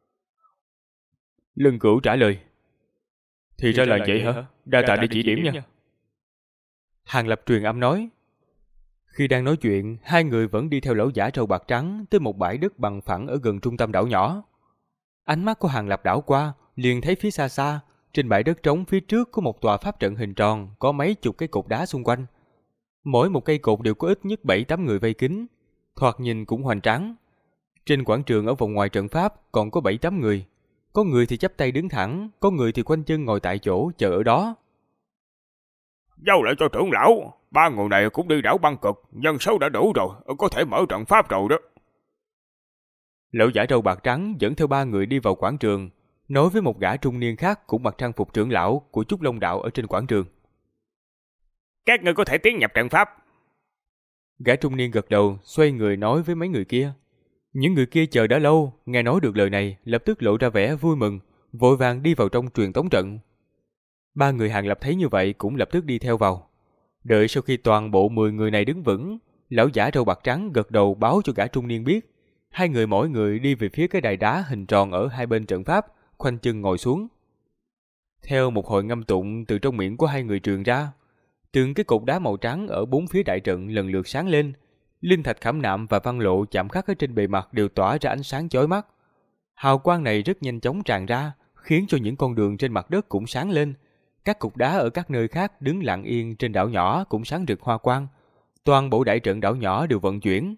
Lân Cửu trả lời. Thì ra là vậy hả? Đa tạ để chỉ điểm nha. Hàng Lập truyền âm nói. Khi đang nói chuyện, hai người vẫn đi theo lão giả râu bạc trắng tới một bãi đất bằng phẳng ở gần trung tâm đảo nhỏ. Ánh mắt của Hàng Lập đảo qua, liền thấy phía xa xa, trên bãi đất trống phía trước có một tòa pháp trận hình tròn, có mấy chục cái cột đá xung quanh. Mỗi một cây cột đều có ít nhất 7-8 người vây kín, thoạt nhìn cũng hoành tráng. Trên quảng trường ở vòng ngoài trận pháp còn có 7-8 người. Có người thì chắp tay đứng thẳng, có người thì quanh chân ngồi tại chỗ chờ ở đó. Giao lại cho trưởng lão, 3 người này cũng đi đảo Băng Cực, nhân số đã đủ rồi, có thể mở trận pháp rồi đó. Lão giả râu bạc trắng dẫn theo 3 người đi vào quảng trường, nói với một gã trung niên khác cũng mặc trang phục trưởng lão của Trúc Long đạo ở trên quảng trường. Các ngươi có thể tiến nhập trận pháp. Gã trung niên gật đầu, xoay người nói với mấy người kia. Những người kia chờ đã lâu, nghe nói được lời này, lập tức lộ ra vẻ vui mừng, vội vàng đi vào trong truyền tống trận. 3 người Hàng Lập thấy như vậy cũng lập tức đi theo vào. Đợi sau khi toàn bộ 10 người này đứng vững, lão giả râu bạc trắng gật đầu báo cho gã trung niên biết. Hai người mỗi người đi về phía cái đài đá hình tròn ở hai bên trận pháp, khoanh chân ngồi xuống. Theo một hồi ngâm tụng từ trong miệng của hai người truyền ra, từng cái cột đá màu trắng ở 4 phía đại trận lần lượt sáng lên. Linh thạch khảm nạm và văn lộ chạm khắc ở trên bề mặt đều tỏa ra ánh sáng chói mắt. Hào quang này rất nhanh chóng tràn ra, khiến cho những con đường trên mặt đất cũng sáng lên. Các cục đá ở các nơi khác đứng lặng yên trên đảo nhỏ cũng sáng rực hoa quang. Toàn bộ đại trận đảo nhỏ đều vận chuyển.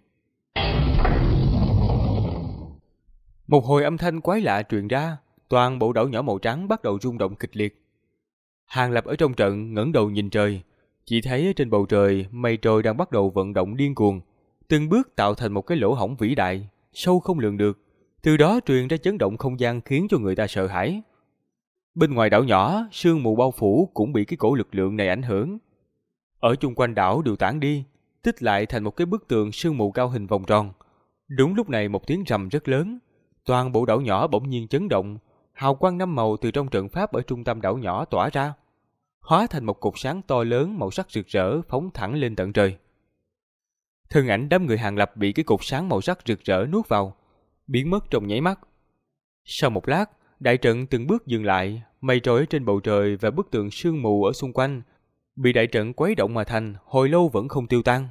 Một hồi âm thanh quái lạ truyền ra, toàn bộ đảo nhỏ màu trắng bắt đầu rung động kịch liệt. Hàng Lập ở trong trận ngẩng đầu nhìn trời, chỉ thấy trên bầu trời mây trôi đang bắt đầu vận động điên cuồng, từng bước tạo thành một cái lỗ hổng vĩ đại, sâu không lường được, từ đó truyền ra chấn động không gian khiến cho người ta sợ hãi. Bên ngoài đảo nhỏ, sương mù bao phủ cũng bị cái cổ lực lượng này ảnh hưởng. Ở chung quanh đảo đều tản đi, tích lại thành một cái bức tường sương mù cao hình vòng tròn. Đúng lúc này một tiếng rầm rất lớn, toàn bộ đảo nhỏ bỗng nhiên chấn động, hào quang 5 màu từ trong trận pháp ở trung tâm đảo nhỏ tỏa ra, hóa thành một cột sáng to lớn màu sắc rực rỡ phóng thẳng lên tận trời. Thân ảnh đám người Hàng Lập bị cái cột sáng màu sắc rực rỡ nuốt vào, biến mất trong nháy mắt. Sau một lát, đại trận từng bước dừng lại, mây trôi ở trên bầu trời và bức tường sương mù ở xung quanh bị đại trận quấy động mà thành, hồi lâu vẫn không tiêu tan.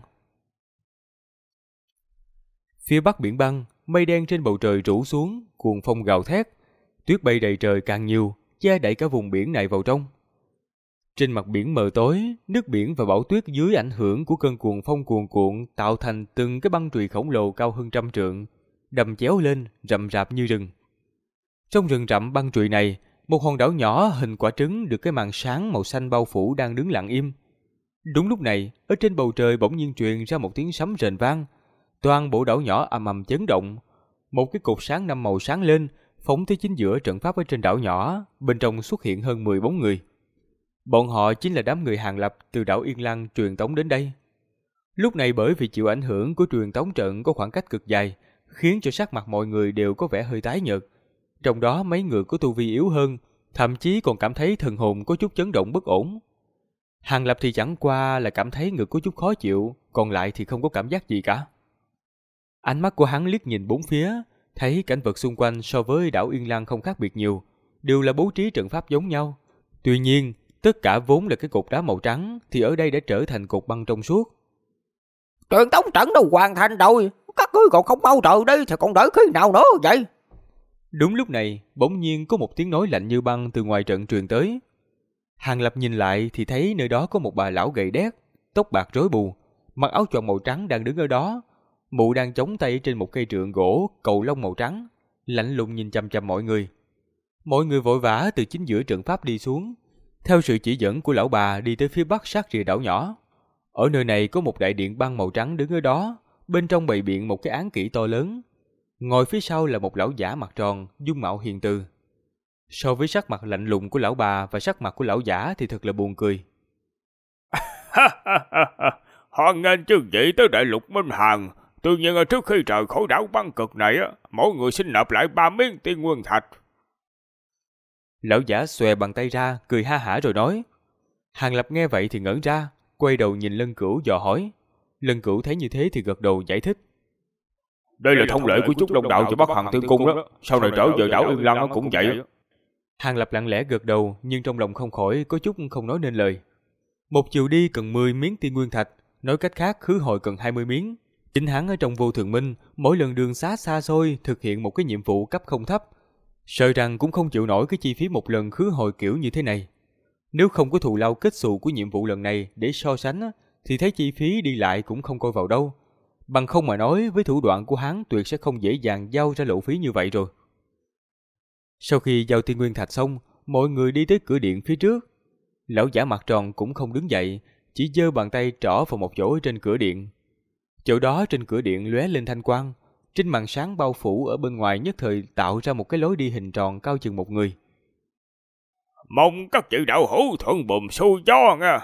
Phía bắc biển băng, mây đen trên bầu trời rủ xuống, cuồng phong gào thét, tuyết bay đầy trời càng nhiều, che đậy cả vùng biển này vào trong. Trên mặt biển mờ tối, nước biển và bão tuyết dưới ảnh hưởng của cơn cuồng phong cuồn cuộn tạo thành từng cái băng chùy khổng lồ cao hơn 100 trượng, đầm chéo lên, rậm rạp như rừng. Trong rừng rậm băng chùy này, một hòn đảo nhỏ hình quả trứng được cái màn sáng màu xanh bao phủ đang đứng lặng im. Đúng lúc này, ở trên bầu trời bỗng nhiên truyền ra một tiếng sấm rền vang, toàn bộ đảo nhỏ ầm ầm chấn động. Một cái cột sáng 5 màu sáng lên, phóng tới chính giữa trận pháp ở trên đảo nhỏ, bên trong xuất hiện hơn 10 bóng người. Bọn họ chính là đám người Hàng Lập từ đảo Yên Lăng truyền tống đến đây. Lúc này bởi vì chịu ảnh hưởng của truyền tống trận có khoảng cách cực dài, khiến cho sắc mặt mọi người đều có vẻ hơi tái nhợt. Trong đó mấy người có tu vi yếu hơn thậm chí còn cảm thấy thần hồn có chút chấn động bất ổn. Hàng Lập thì chẳng qua là cảm thấy ngực có chút khó chịu, còn lại thì không có cảm giác gì cả. Ánh mắt của hắn liếc nhìn bốn phía, thấy cảnh vật xung quanh so với đảo Yên Lăng không khác biệt nhiều, đều là bố trí trận pháp giống nhau. Tuy nhiên, tất cả vốn là cái cột đá màu trắng thì ở đây đã trở thành cột băng trong suốt. Truyền tống trận đâu hoàn thành rồi, các ngươi còn không mau trời đi thì còn đợi khi nào nữa vậy? Đúng lúc này, bỗng nhiên có một tiếng nói lạnh như băng từ ngoài trận truyền tới. Hàng Lập nhìn lại thì thấy nơi đó có một bà lão gầy đét, tóc bạc rối bù, mặc áo choàng màu trắng đang đứng ở đó. Mụ đang chống tay trên một cây trượng gỗ cầu lông màu trắng, lạnh lùng nhìn chằm chằm mọi người. Mọi người vội vã từ chính giữa trận pháp đi xuống, theo sự chỉ dẫn của lão bà đi tới phía bắc sát rìa đảo nhỏ. Ở nơi này có một đại điện băng màu trắng đứng ở đó, bên trong bày biện một cái án kỷ to lớn. Ngồi phía sau là một lão giả mặt tròn, dung mạo hiền từ. So với sắc mặt lạnh lùng của lão bà và sắc mặt của lão giả thì thật là buồn cười. Hoan nghênh chư vị tới đại lục Minh Hàn. Tuy nhiên trước khi rời khỏi đảo băng cực này, mỗi người xin nộp lại 3 miếng tiên nguyên thạch. Lão giả xòe bàn tay ra, cười ha hả rồi nói. Hàng Lập nghe vậy thì ngẩn ra, quay đầu nhìn Lân Cửu dò hỏi. Lân Cửu thấy như thế thì gật đầu giải thích. Đây là thông lệ của Trúc Long Đạo cho Bắc Hàn Tiên Cung đó. Sau này trở về đảo Yên Lăng cũng vậy. Hàng Lập lặng lẽ gật đầu, nhưng trong lòng không khỏi có chút không nói nên lời. Một chiều đi cần 10 miếng tiên nguyên thạch, nói cách khác khứ hồi cần 20 miếng. Chính hắn ở trong Vô Thường Minh, mỗi lần đường xá xa xôi thực hiện một cái nhiệm vụ cấp không thấp, sợ rằng cũng không chịu nổi cái chi phí một lần khứ hồi kiểu như thế này. Nếu không có thù lao kết xù của nhiệm vụ lần này để so sánh, thì thấy chi phí đi lại cũng không coi vào đâu. Bằng không mà nói, với thủ đoạn của hắn tuyệt sẽ không dễ dàng giao ra lộ phí như vậy rồi. Sau khi giao tiên nguyên thạch xong, mọi người đi tới cửa điện phía trước. Lão giả mặt tròn cũng không đứng dậy, chỉ giơ bàn tay trỏ vào một chỗ trên cửa điện. Chỗ đó trên cửa điện lóe lên thanh quang, trên màn sáng bao phủ ở bên ngoài nhất thời tạo ra một cái lối đi hình tròn cao chừng một người. Mong các vị đạo hữu thuận buồm xuôi gió nha.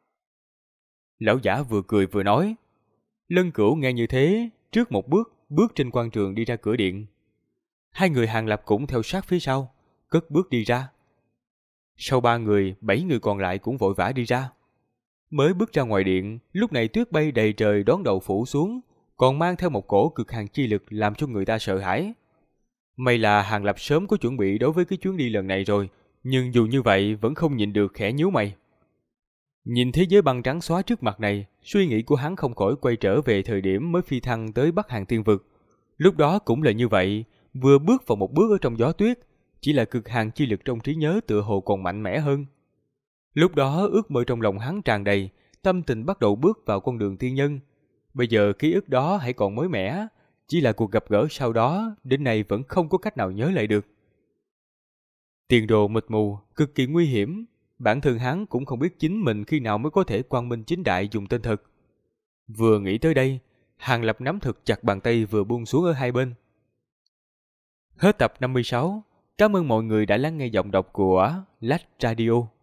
Lão giả vừa cười vừa nói. Lân Cửu nghe như thế, trước một bước trên quan trường đi ra cửa điện. Hai người Hàng Lập cũng theo sát phía sau, cất bước đi ra. Sau 3 người, 7 người còn lại cũng vội vã đi ra. Mới bước ra ngoài điện, lúc này tuyết bay đầy trời đón đầu phủ xuống, còn mang theo một cổ cực hàn chi lực làm cho người ta sợ hãi. May là Hàng Lập sớm có chuẩn bị đối với cái chuyến đi lần này rồi, nhưng dù như vậy vẫn không nhịn được khẽ nhíu mày. Nhìn thế giới băng trắng xóa trước mặt này, suy nghĩ của hắn không khỏi quay trở về thời điểm mới phi thăng tới Bắc Hàn Tiên Vực. Lúc đó cũng là như vậy, vừa bước vào một bước ở trong gió tuyết, chỉ là cực hàn chi lực trong trí nhớ tựa hồ còn mạnh mẽ hơn. Lúc đó ước mơ trong lòng hắn tràn đầy, tâm tình bắt đầu bước vào con đường tiên nhân. Bây giờ ký ức đó hãy còn mới mẻ, chỉ là cuộc gặp gỡ sau đó đến nay vẫn không có cách nào nhớ lại được. Tiền đồ mịt mù, cực kỳ nguy hiểm, bản thân hắn cũng không biết chính mình khi nào mới có thể quang minh chính đại dùng tên thật. Vừa nghĩ tới đây, Hàng Lập nắm thật chặt bàn tay vừa buông xuống ở hai bên. Hết tập 56. Cảm ơn mọi người đã lắng nghe giọng đọc của Lách Radio.